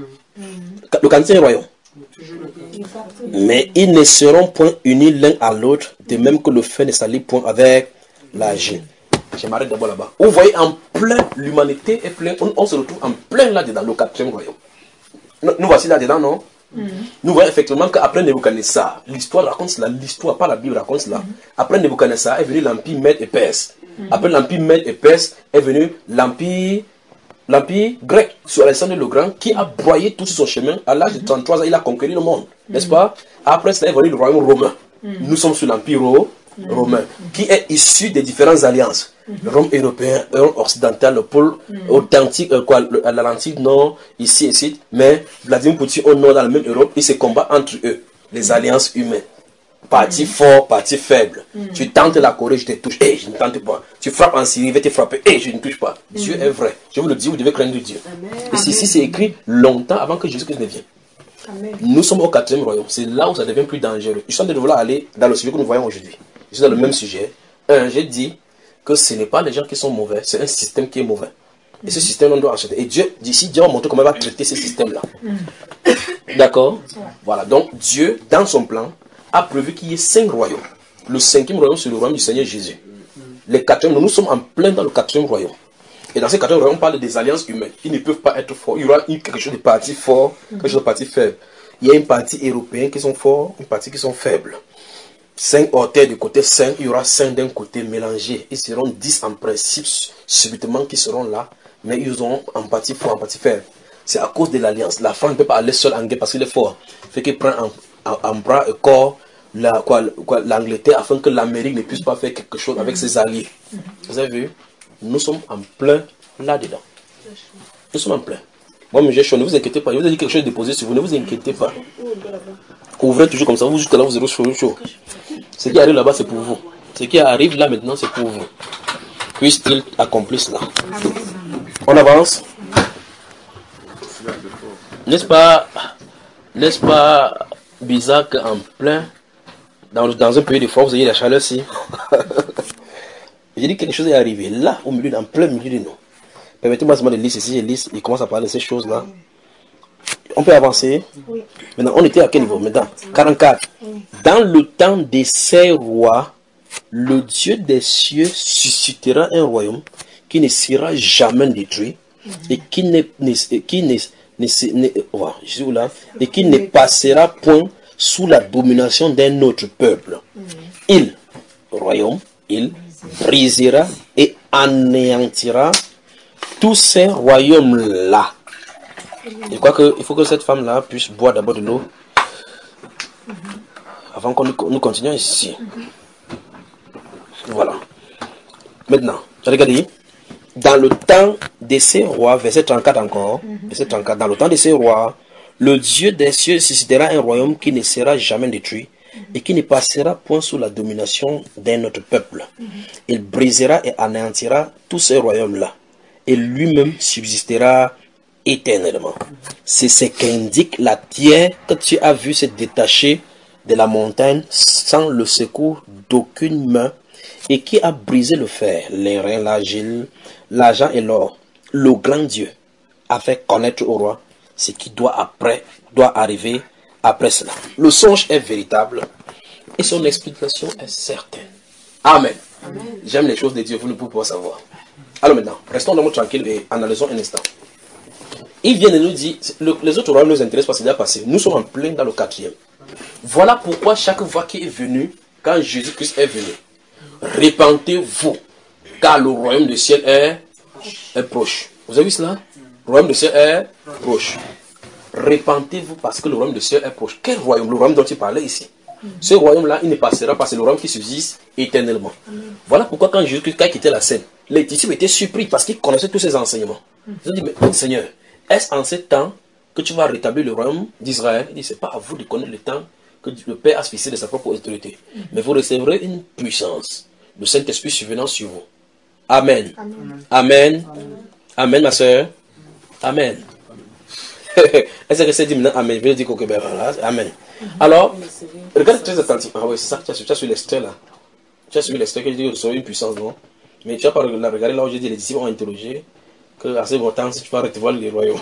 Le quatrième royaume. Toujours le quatrième. Mais ils ne seront point unis l'un à l'autre, de même que le fer ne s'allie point avec l'argile. Je m'arrête d'abord là-bas. Vous voyez, en plein, l'humanité est plein, on, on se retrouve en plein là-dedans, le quatrième royaume. Nous, nous voici là-dedans, non? Mm-hmm. Nous voyons effectivement qu'après Nebuchadnezzar, l'histoire raconte cela, l'histoire, pas la Bible raconte cela. Mm-hmm. Après Nebuchadnezzar est venu l'empire Mède et Perse. Mm-hmm. Après l'empire Mède et Perse est venu l'empire l'empire grec sur Alexandre le Grand qui a broyé tout sur son chemin. À l'âge de trente-trois ans, il a conquéri le monde, mm-hmm. n'est-ce pas? Après cela est venu le royaume romain. Mm-hmm. Nous sommes sur l'empire romain. Romain, qui est issu des différentes alliances. Mm-hmm. Rome européen, Rome occidental, le pôle mm-hmm. authentique, euh, quoi, l'Atlantique nord, ici et ici. Mais Vladimir Poutine au nord dans la même Europe, ils se combattent entre eux, les mm-hmm. alliances humaines. Parti mm-hmm. fort, parti faible. Mm-hmm. Tu tentes la Corée, je te touche. Eh, hey, je ne tente pas. Tu frappes en Syrie, je vais te frapper. Eh, hey, je ne touche pas. Mm-hmm. Dieu est vrai. Je vous le dis, vous devez craindre Dieu. Amen. Et ceci, c'est écrit longtemps avant que Jésus-Christ ne vienne. Amen. Nous sommes au quatrième royaume. C'est là où ça devient plus dangereux. Je suis en train de vouloir aller dans le sujet que nous voyons aujourd'hui. Je suis dans le même sujet. Un, j'ai dit que ce n'est pas les gens qui sont mauvais, c'est un système qui est mauvais. Et ce système, on doit acheter. Et Dieu, d'ici, Dieu va montrer comment il va traiter ce système-là. D'accord? Voilà. Donc, Dieu, dans son plan, a prévu qu'il y ait cinq royaumes. Le cinquième royaume, c'est le royaume du Seigneur Jésus. Les quatrièmes, nous sommes en plein dans le quatrième royaume. Et dans ces quatrième royaumes, on parle des alliances humaines. Ils ne peuvent pas être forts. Il y aura quelque chose de parti fort, quelque chose de parti faible. Il y a une partie européenne qui sont forts, une partie qui sont faibles. Cinq orteils du côté cinq, il y aura cinq d'un côté mélangés. Ils seront dix en principe, subitement, qui seront là, mais ils auront en partie fort, en partie faible. C'est à cause de l'alliance. La France ne peut pas aller seule en guerre parce qu'il est fort. Fait qu'il prend en, en, en bras et corps la, quoi, quoi, l'Angleterre afin que l'Amérique ne puisse pas faire quelque chose avec ses alliés. Vous avez vu? Nous sommes en plein là-dedans. Nous sommes en plein. Moi, mais j'ai chaud, ne vous inquiétez pas. Je vous ai dit quelque chose de déposé sur vous, ne vous inquiétez pas. Ouvrez toujours comme ça, vous jusqu'à là, vous aurez chaud, chaud. Ce qui arrive là-bas, c'est pour vous. Ce qui arrive là maintenant, c'est pour vous. Puisse-t-il accomplir cela. On avance. N'est-ce pas, n'est-ce pas bizarre qu'en plein, dans, dans un pays de froid, vous ayez la chaleur si. J'ai dit quelque chose est arrivé là, au milieu, en plein milieu de nous. Permettez-moi seulement de lire ceci, je lis, il commence à parler de ces choses-là. On peut avancer? Oui. Maintenant, on était à quel niveau? Maintenant, quarante-quatre. Oui. Dans le temps de ces rois, le Dieu des cieux suscitera un royaume qui ne sera jamais détruit mm-hmm. et qui ne, ne, qui ne, ne, ne, oh, je suis là, et qui ne passera point sous la domination d'un autre peuple. Mm-hmm. Il, royaume, il brisera et anéantira tous ces royaumes-là. Je crois qu'il faut que cette femme-là puisse boire d'abord de l'eau avant qu'on nous continuions ici. Voilà. Maintenant, regardez. Dans le temps de ces rois, verset trente-quatre encore, verset trente-quatre, dans le temps de ces rois, le Dieu des cieux suscitera un royaume qui ne sera jamais détruit et qui ne passera point sous la domination d'un autre peuple. Il brisera et anéantira tous ces royaumes-là et lui-même subsistera éternellement. C'est ce qu'indique la pierre que tu as vu se détacher de la montagne sans le secours d'aucune main et qui a brisé le fer, l'airain, l'argile, l'argent et l'or. Le grand Dieu a fait connaître au roi ce qui doit après doit arriver après cela. Le songe est véritable et son explication est certaine. Amen. Amen. J'aime les choses de Dieu, vous ne pouvez pas savoir. Alors maintenant, restons donc tranquilles et analysons un instant. Il vient de nous dire, le, les autres royaumes nous intéressent parce qu'il a passé. Nous sommes en plein dans le quatrième. Voilà pourquoi chaque fois qu'il est venu, quand Jésus-Christ est venu, répentez-vous, car le royaume du ciel est, est proche. Vous avez vu cela? Le royaume du ciel est proche. Répentez-vous parce que le royaume du ciel est proche. Quel royaume? Le royaume dont il parlait ici. Ce royaume-là, il ne passera pas. C'est le royaume qui subsiste éternellement. Voilà pourquoi quand Jésus-Christ a quitté la scène, les disciples étaient surpris parce qu'ils connaissaient tous ces enseignements. Ils ont dit, mais Seigneur, est-ce en ce temps que tu vas rétablir le royaume d'Israël? Il dit, ce n'est pas à vous de connaître le temps que le Père a fixé de sa propre autorité. Mais vous recevrez une puissance. Le Saint-Esprit survenant sur vous. Amen. Amen. Amen, Amen. Amen ma soeur. Amen. Est-ce que c'est dit maintenant Amen? Je vais dire que ben voilà, Amen. Alors, regarde très attentivement. Ah oui, c'est ça, tu as, tu as suivi l'extrait là. Tu as suivi l'extrait que je dis que c'est une puissance, non? Mais tu as pas regardé là où j'ai dit les disciples ont interrogé que à ce moment si tu vas recevoir les royaumes.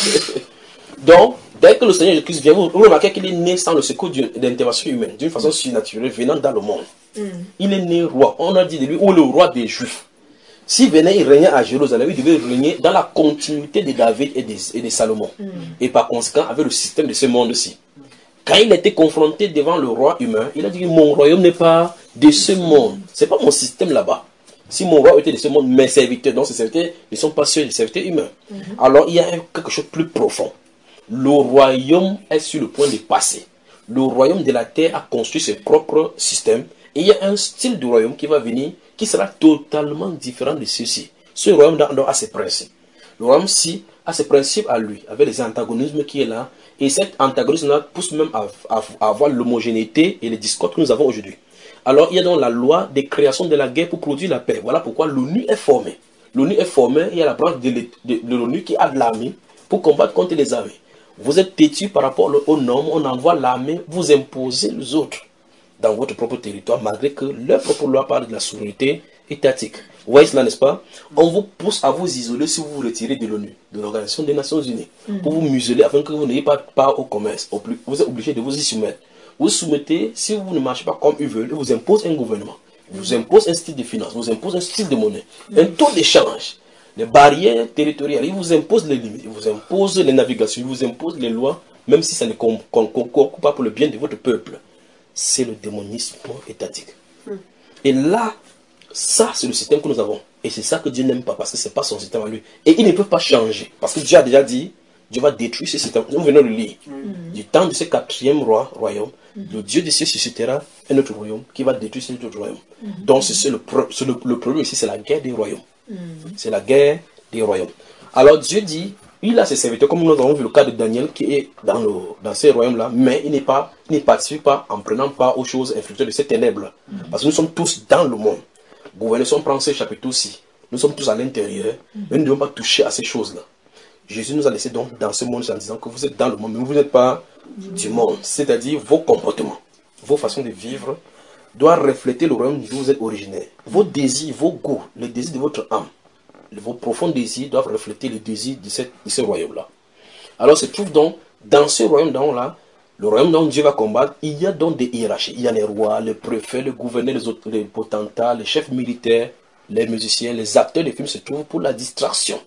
Donc, dès que le Seigneur Jésus-Christ vient, vous remarquez qu'il est né sans le secours d'intervention humaine, d'une façon surnaturelle, venant dans le monde. Mm. Il est né roi. On a dit de lui, ou le roi des Juifs. S'il venait, il régnait à Jérusalem, il devait régner dans la continuité de David et de, et de Salomon. Mm. Et par conséquent, avec le système de ce monde-ci. Quand il était confronté devant le roi humain, il a dit, mon royaume n'est pas de ce monde. Ce n'est pas mon système là-bas. Si mon roi était de ce monde, mes serviteurs, donc ces serviteurs ne sont pas ceux des serviteurs humains. Mm. Alors, il y a quelque chose de plus profond. Le royaume est sur le point de passer. Le royaume de la terre a construit ses propres systèmes. Et il y a un style de royaume qui va venir, qui sera totalement différent de ceux-ci. Ce royaume a ses principes. Le royaume-ci a ses principes à lui, avec les antagonismes qui est là. Et cet antagonisme-là pousse même à, à, à avoir l'homogénéité et les discordes que nous avons aujourd'hui. Alors, il y a donc la loi des créations de la guerre pour produire la paix. Voilà pourquoi l'ONU est formée. L'ONU est formée, il y a la branche de, de, de l'ONU qui a de l'armée pour combattre contre les armées. Vous êtes têtus par rapport aux normes, on envoie l'armée, vous imposez les autres dans votre propre territoire, malgré que leur propre loi parle de la souveraineté étatique. Vous voyez cela, n'est-ce pas? On vous pousse à vous isoler si vous vous retirez de l'ONU, de l'Organisation des Nations Unies, mm. pour vous museler afin que vous n'ayez pas part au commerce. Au plus, vous êtes obligé de vous y soumettre. Vous soumettez, si vous ne marchez pas comme ils veulent, ils vous imposent un gouvernement, ils vous imposent un style de finance, ils vous imposent un style de monnaie, mm. un taux d'échange. Les barrières territoriales, ils vous imposent les limites, ils vous imposent les navigations, ils vous imposent les lois, même si ça ne concourt pas pour le bien de votre peuple. C'est le démonisme étatique. Mm. Et là, ça, c'est le système que nous avons. Et c'est ça que Dieu n'aime pas, parce que ce n'est pas son système à lui. Et il ne peut pas changer. Parce que Dieu a déjà dit, Dieu va détruire ce système. Nous venons de le lire. Mm. Du temps de ce quatrième roi, royaume, mm. le Dieu de cieux suscitera un autre royaume qui va détruire cet autre royaume. Mm. Donc, c'est le, le, le problème ici, c'est la guerre des royaumes. Mm. C'est la guerre des royaumes. Alors, Dieu dit, il a ses serviteurs, comme nous avons vu le cas de Daniel, qui est dans, le, dans ces royaumes-là, mais il n'est pas, il ne participe pas en prenant part aux choses infructueuses de ces ténèbres. Mm. Parce que nous sommes tous dans le monde. Gouverner son prend ces chapitres aussi. Nous sommes tous à l'intérieur, mm. mais nous ne devons pas toucher à ces choses-là. Jésus nous a laissé donc dans ce monde en disant que vous êtes dans le monde, mais vous n'êtes pas mm. du monde. C'est-à-dire vos comportements, vos façons de vivre doivent refléter le royaume d'où vous êtes originaire. Vos désirs, vos goûts, les désirs de votre âme, vos profonds désirs doivent refléter les désirs de, cette, de ce royaume-là. Alors se trouve donc dans ce royaume-là, le royaume dont Dieu va combattre, il y a donc des hiérarchies. Il y a les rois, les préfets, les gouverneurs, les, autres, les potentats, les chefs militaires, les musiciens, les acteurs de films se trouvent pour la distraction.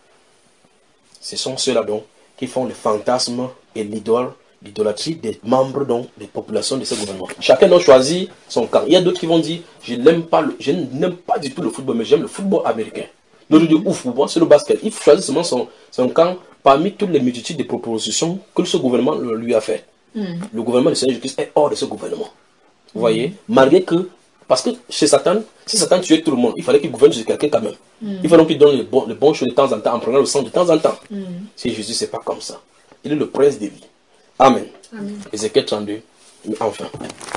Ce sont ceux-là donc qui font le fantasme et l'idole, l'idolâtrie des membres donc des populations de ce gouvernement. Chacun a choisi son camp. Il y a d'autres qui vont dire, je n'aime pas, le, je n'aime pas du tout le football, mais j'aime le football américain. D'autres disent, ouf, c'est le basket. Il choisit seulement son, son camp parmi toutes les multitudes de propositions que ce gouvernement lui a fait. Mm. Le gouvernement du Seigneur Jésus-Christ est hors de ce gouvernement. Vous mm. voyez, malgré que, parce que chez Satan, si Satan tuait tout le monde, il fallait qu'il gouverne sur quelqu'un quand même. Mm. Il fallait qu'il donne les bons, les bons choses de temps en temps, en prenant le sang de temps en temps. Mm. Si Jésus, c'est pas comme ça. Il est le prince des vies. Amen. Amen. Ézéchiel trente-deux, enfin.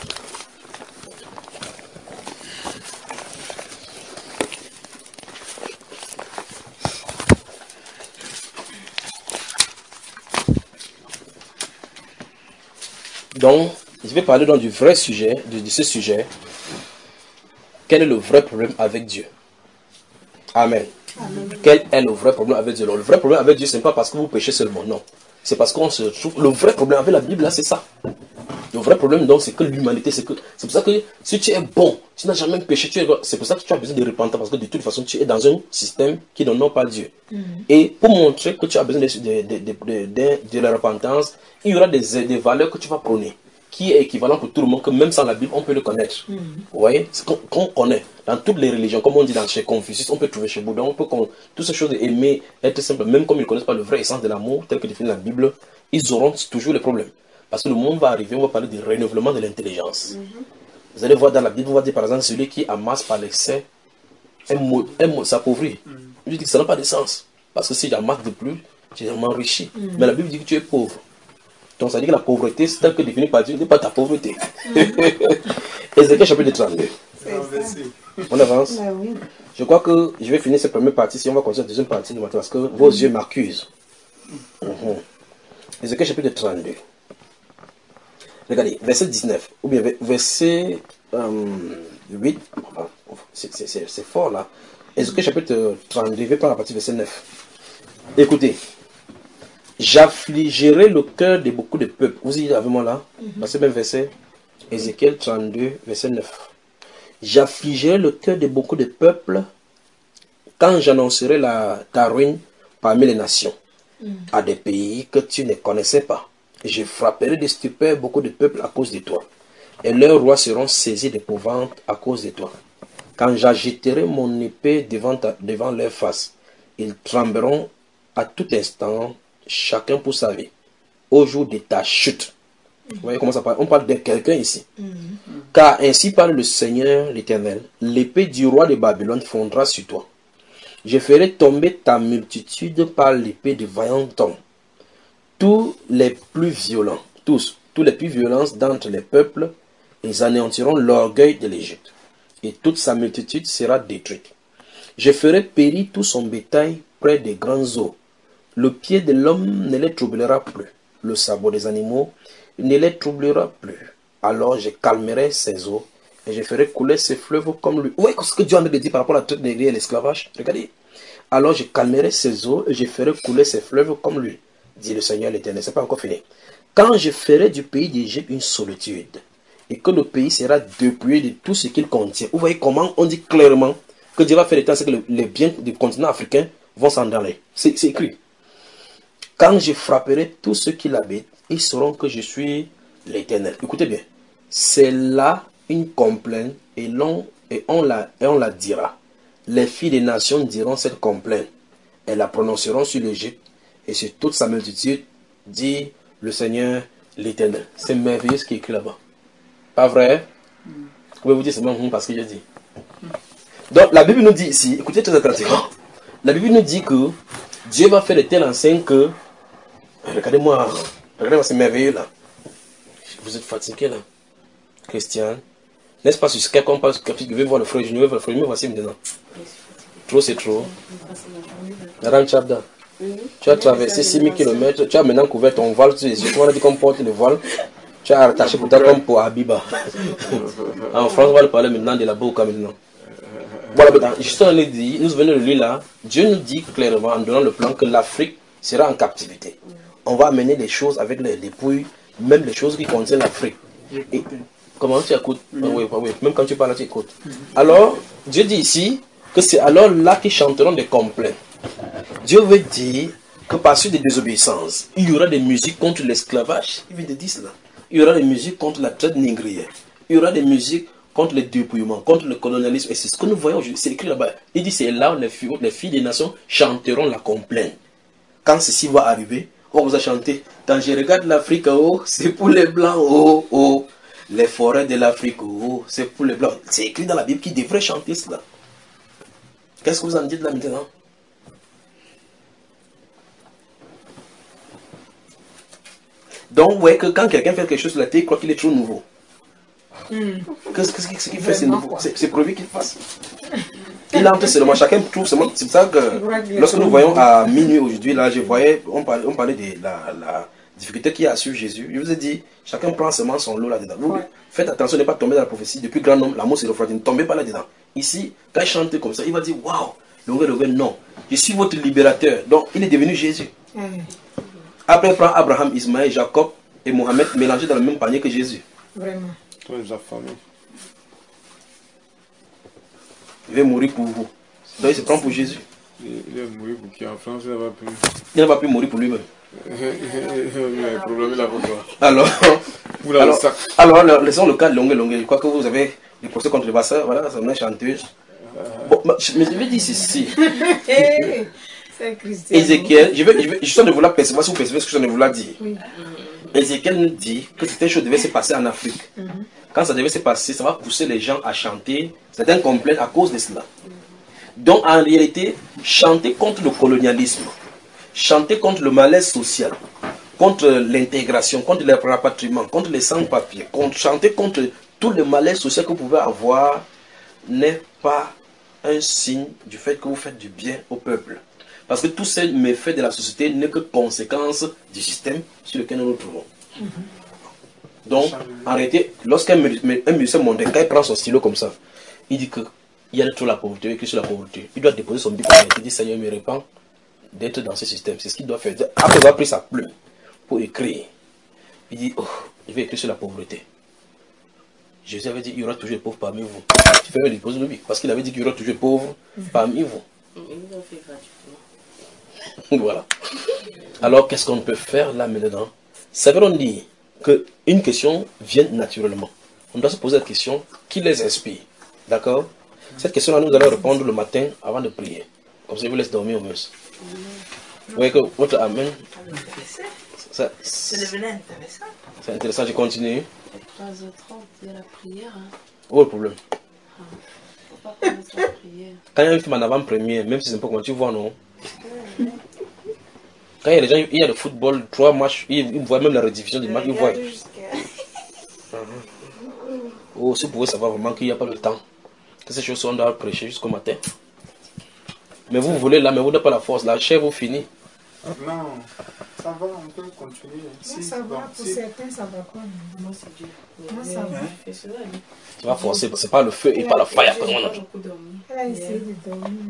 Donc, je vais parler donc du vrai sujet, de, de ce sujet. Quel est le vrai problème avec Dieu? Amen. Amen. Quel est le vrai problème avec Dieu? Le vrai problème avec Dieu, ce n'est pas parce que vous péchez seulement, non. C'est parce qu'on se trouve... Le vrai problème avec la Bible, là, c'est ça. Le vrai problème, donc, c'est que l'humanité, c'est que... C'est pour ça que si tu es bon, tu n'as jamais péché, tu es... c'est pour ça que tu as besoin de repentir, parce que de toute façon, tu es dans un système qui n'honore pas Dieu. Mm. Et pour montrer que tu as besoin de, de, de, de, de, de la repentance, il y aura des, des valeurs que tu vas prôner, qui est équivalent pour tout le monde, que même sans la Bible, on peut le connaître. Mm. Vous voyez, c'est qu'on qu'on connaît. Dans toutes les religions, comme on dit dans chez Confucius, on peut trouver chez Bouddha, on peut qu'on, toutes ces choses aimer, être simple, même comme ils ne connaissent pas le vrai essence de l'amour, tel que défini dans la Bible, ils auront toujours les problèmes. Parce que le monde va arriver, on va parler du renouvellement de l'intelligence. Mm-hmm. Vous allez voir dans la Bible, on va dire par exemple, celui qui amasse par l'excès, un mot, un mot s'appauvrit. Mm. Je dis que ça n'a pas de sens. Parce que si j'amasse de plus, tu es enrichi. Mm. Mais la Bible dit que tu es pauvre. Donc ça dit que la pauvreté, c'est tel que défini par Dieu, n'est pas ta pauvreté. Mm. Ézéchiel chapitre trente-deux. On avance. Ah, oui. Je crois que je vais finir cette première partie, si on va continuer la deuxième partie de matin, parce que vos mm. yeux m'accusent. Mm-hmm. Ézéchiel chapitre trente-deux. Regardez, verset dix-neuf, ou bien verset euh, huit, enfin, c'est fort là. Ézéchiel chapitre trente-deux, je vais prendre la partie verset neuf. Écoutez, j'affligerai le cœur de beaucoup de peuples. Vous y avec moi là? Mm-hmm. C'est même verset, Ézéchiel trente-deux, verset neuf. J'affligerai le cœur de beaucoup de peuples quand j'annoncerai la, ta ruine parmi les nations, mm. à des pays que tu ne connaissais pas. Je frapperai de stupeur beaucoup de peuples à cause de toi, et leurs rois seront saisis d'épouvante à cause de toi. Quand j'agiterai mon épée devant, ta, devant leur face, ils trembleront à tout instant, chacun pour sa vie, au jour de ta chute. Mm. Vous voyez comment ça parle? On parle de quelqu'un ici. Mm. Car ainsi parle le Seigneur l'Éternel, l'épée du roi de Babylone fondra sur toi. Je ferai tomber ta multitude par l'épée de vaillants hommes. Tous les plus violents, tous, tous les plus violents d'entre les peuples, ils anéantiront l'orgueil de l'Égypte, et toute sa multitude sera détruite. Je ferai périr tout son bétail près des grandes eaux. Le pied de l'homme ne les troublera plus, le sabot des animaux ne les troublera plus. Alors je calmerai ses eaux, et je ferai couler ses fleuves comme lui. Vous voyez ce que Dieu a dit par rapport à la traite négrière et l'esclavage? Regardez. Alors je calmerai ses eaux, et je ferai couler ses fleuves comme lui, dit le Seigneur l'Éternel. C'est pas encore fini. Quand je ferai du pays d'Égypte une solitude, et que le pays sera dépouillé de tout ce qu'il contient. Vous voyez comment on dit clairement que Dieu va faire le temps, c'est que le, les biens du continent africain vont s'en aller. C'est écrit. Quand je frapperai tous ceux qui l'habitent, ils sauront que je suis l'Éternel. Écoutez bien. C'est là une complainte, et, l'on, et, on la, et on la dira. Les filles des nations diront cette complainte. Elles la prononceront sur l'Égypte et sur toute sa multitude, dit le Seigneur l'Éternel. C'est merveilleux ce qui est écrit là-bas. Pas vrai? Vous pouvez vous dire c'est bon parce que j'ai dit. Donc la Bible nous dit ici, écoutez très attentivement. La Bible nous dit que Dieu va faire de telles enseignes que, regardez-moi, regardez-moi, c'est merveilleux là. Vous êtes fatigué là, Christian. N'est-ce pas sur Skype qu'on parle, je vais voir le frère, je vais voir le frère, mais voici maintenant. Trop c'est trop. Madame Chabda, tu as traversé six mille kilomètres, tu as maintenant couvert ton voile sur les yeux. On a dit qu'on porte le voile, tu as attaché pour ta comme pour Abiba. En France, on va parler maintenant de la Bouka maintenant. Voilà, maintenant, juste on dit, nous venons de lui là, Dieu nous dit clairement en donnant le plan que l'Afrique sera en captivité. On va amener les choses avec les dépouilles, même les choses qui contiennent l'Afrique. Et comment tu écoutes? Oui, oui, oui, même quand tu parles, tu écoutes. Alors, Dieu dit ici que c'est alors là qu'ils chanteront des complaintes. Dieu veut dire que par suite des désobéissances, il y aura des musiques contre l'esclavage. Il vient de dire cela. Il y aura des musiques contre la traite négrière. Il y aura des musiques contre le dépouillement, contre le colonialisme. Et c'est ce que nous voyons aujourd'hui. C'est écrit là-bas. Il dit c'est là où les filles, les filles des nations chanteront la complainte. Quand ceci va arriver, on vous a chanté. Quand je regarde l'Afrique, oh, c'est pour les blancs, oh, oh. Les forêts de l'Afrique, oh, c'est pour les blancs. C'est écrit dans la Bible qui devrait chanter cela. Qu'est-ce que vous en dites là maintenant? Donc, vous voyez que quand quelqu'un fait quelque chose sur la terre, il croit qu'il est trop nouveau. Mm. Qu'est-ce qu'il fait? C'est nouveau. C'est prévu qu'il fasse. Il entre seulement, chacun trouve seulement. C'est pour ça que lorsque nous voyons à minuit aujourd'hui, là, je voyais, on parlait, on parlait de la, la difficulté qu'il y a à suivre Jésus. Je vous ai dit, chacun prend seulement son lot là-dedans. Vous ouais. Faites attention de ne pas tomber dans la prophétie. Depuis grand homme, l'amour c'est refroidi. Ne tombez pas là-dedans. Ici, quand il chante comme ça, il va dire waouh, le vrai, le vrai, non. Je suis votre libérateur. Donc, il est devenu Jésus. Mm. Après, il prend Abraham, Ismaël, Jacob et Mohamed mélangés dans le même panier que Jésus. Vraiment. Il va mourir pour vous. Donc il se prend pour Jésus. Il est mort pour qui en France, il n'a pas pu. Il n'a pas pu mourir pour lui-même. Le problème est là pour toi. Alors, alors, alors, alors, laissons le cas de Longue Longue. Je crois que vous avez des procès contre le bassin. Voilà, c'est une chanteuse. Bon, mais je vais dire ceci. Ézéchiel, je vais, je vais, je suis en train de vous la percevoir si vous percevez ce que je suis en train de vous la dire. Oui. Ézéchiel nous dit que certaines choses devaient se passer en Afrique. Mm-hmm. Quand ça devait se passer, ça va pousser les gens à chanter certaines complaintes à cause de cela. Donc en réalité, chanter contre le colonialisme, chanter contre le malaise social, contre l'intégration, contre le rapatriement, contre les sans-papiers, chanter contre tout le malaise social que vous pouvez avoir n'est pas un signe du fait que vous faites du bien au peuple. Parce que tous ces méfaits de la société n'est que conséquence du système sur lequel nous nous trouvons. Mm-hmm. Donc, arrêtez, lorsqu'un musicien mondain, quand il prend son stylo comme ça, il dit qu'il y a trop la pauvreté, écrit sur la pauvreté. Il doit déposer son bic, il dit Seigneur, me répand d'être dans ce système. C'est ce qu'il doit faire. Après avoir pris sa plume pour écrire, il dit, oh, je vais écrire sur la pauvreté. Jésus avait dit, il y aura toujours des pauvres parmi vous. Tu fais déposer le bic, parce qu'il avait dit qu'il y aura toujours des pauvres parmi vous. Voilà. Alors, qu'est-ce qu'on peut faire là maintenant? Ça veut dire qu'une question vient naturellement. On doit se poser la question, qui les inspire? D'accord? Cette question-là, nous allons répondre le matin avant de prier. Comme ça, je vous laisse dormir au moins. Vous voyez que votre amen, ça, c'est devenu intéressant. C'est intéressant, je continue. trois heures trente, il y a la prière. Hein. Où est le problème? Ah, faut pas commencer la prière. Quand il y a un film en avant-première, même si c'est un peu comment tu vois, non? Quand il y a des gens, il y a le football, trois matchs, ils voient même la rediffusion du match, ils voient. Oh, si vous pouvez savoir vraiment qu'il n'y a pas le temps, que ces choses sont doivent prêcher jusqu'au matin. Mais vous, vous voulez là, mais vous n'avez pas la force, la chair vous finit. Non, ça va, on peut continuer. Si, ça va, pour si. Certains, ça va pas. Moi, c'est dur. Moi, ça va. Tu vas forcer, c'est pas le feu et pas la fire. Elle a essayé de dormir.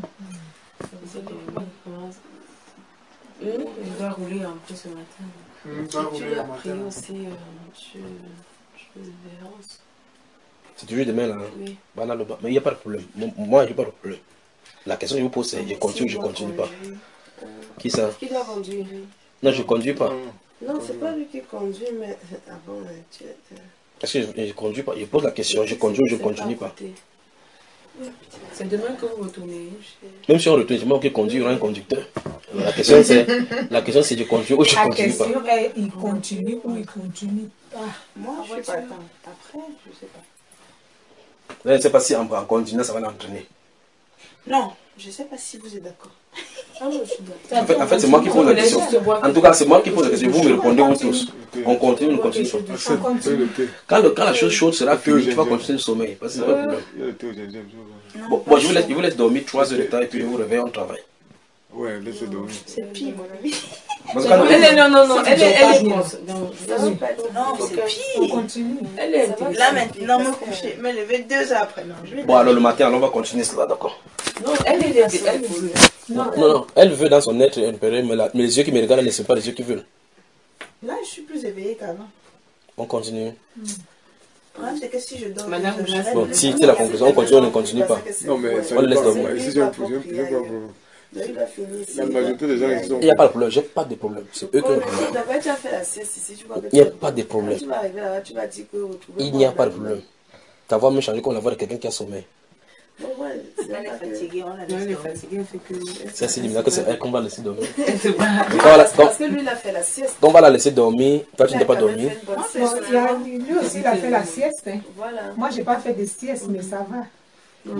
Il doit rouler un peu ce matin. Mmh, tu tu as prié aussi euh, sur Persévérance. C'est toujours demain là. Hein? Oui. Voilà, le bas. Mais il n'y a pas de problème. Moi, il n'y a pas de problème. La question que je vous pose, c'est je continue ou je ne continue pas. Euh, Qui ça? Qui doit conduire? Non, je ne conduis pas. Non, c'est pas lui qui conduit, mais. Ah bon, tu es. Est-ce que je ne conduis pas? Je pose la question, je conduis ou je ne continue pas. C'est demain que vous retournez. Même si on retourne, je m'en qui conduit, il y aura un conducteur. La question c'est, la question c'est je conduis ou je la continue pas. La question est, il continue ou il continue pas. Moi, je ne sais pas. Après, je ne sais pas. Je ne sais pas si en, en continuant, ça va l'entraîner. Non, je ne sais pas si vous êtes d'accord. Ah non, je suis d'accord. En fait, en fait c'est moi qui pose la question. En tout cas, c'est moi qui pose la question. Vous me répondez vous tous. On continue, on continue. Quand, le, quand la chose chaude sera finie, tu vas continuer le sommeil. Parce que c'est pas le problème. Bon, bon je, vous laisse, je vous laisse dormir trois heures de temps et puis je vous réveille, on travaille. Ouais, laissez dormir. C'est pire, mon ami. Elle non, non, non, elle est. Non, c'est pire. On continue. Elle est là maintenant, me coucher, me lever deux heures après. Bon, alors le matin, alors on va continuer cela, d'accord. Non, elle est elle non, non, non, elle veut dans son être impérieux, mais, la, mais les yeux qui me regardent ne sont pas les yeux qui veulent. Là, je suis plus éveillée qu'avant. On continue. Le problème, c'est que si je dors. Madame, bon, si c'est la conclusion, on continue, on ne continue pas. Non, mais on le laisse dormir. Ici, j'ai un problème. La majorité des gens qui sont. Il n'y a pas de problème, j'ai pas de problème. C'est eux qui ont le problème. Il n'y a pas de problème. Il n'y a pas de problème. Ta voix me change comme la voix de quelqu'un qui a sommeil. Elle est fatiguée, on la laisse fatiguée. C'est si que c'est elle qu'on va laisser dormir. Parce que lui, il a fait la sieste. Donc on va la laisser dormir. Toi, tu n'as pas dormi. Lui aussi, il a fait la sieste. Moi, je n'ai pas fait de sieste, mais ça va. Le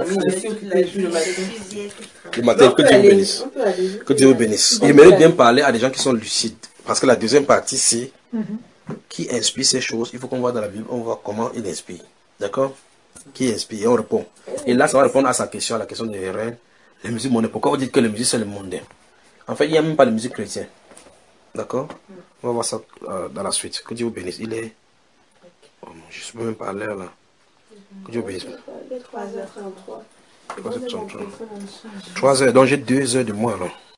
matin, que Dieu vous bénisse. Que Dieu vous bénisse. J'aimerais bien parler à des gens qui sont lucides. Parce que la deuxième partie, c'est qui inspire ces choses. Il faut qu'on voit dans la Bible, on voit comment il inspire. D'accord? Qui inspire, et on répond. Et là, ça va répondre à sa question, à la question des reines. Les musiques mondaines. Pourquoi vous dites que les musiques, c'est le mondain? En fait, il n'y a même pas de musique chrétienne. D'accord? On va voir ça euh, dans la suite. Que Dieu vous bénisse. Il est. Oh, je ne suis même pas à l'air là. Que Dieu vous bénisse. trois heures trente-trois. trois heures. Donc j'ai deux heures de moins alors.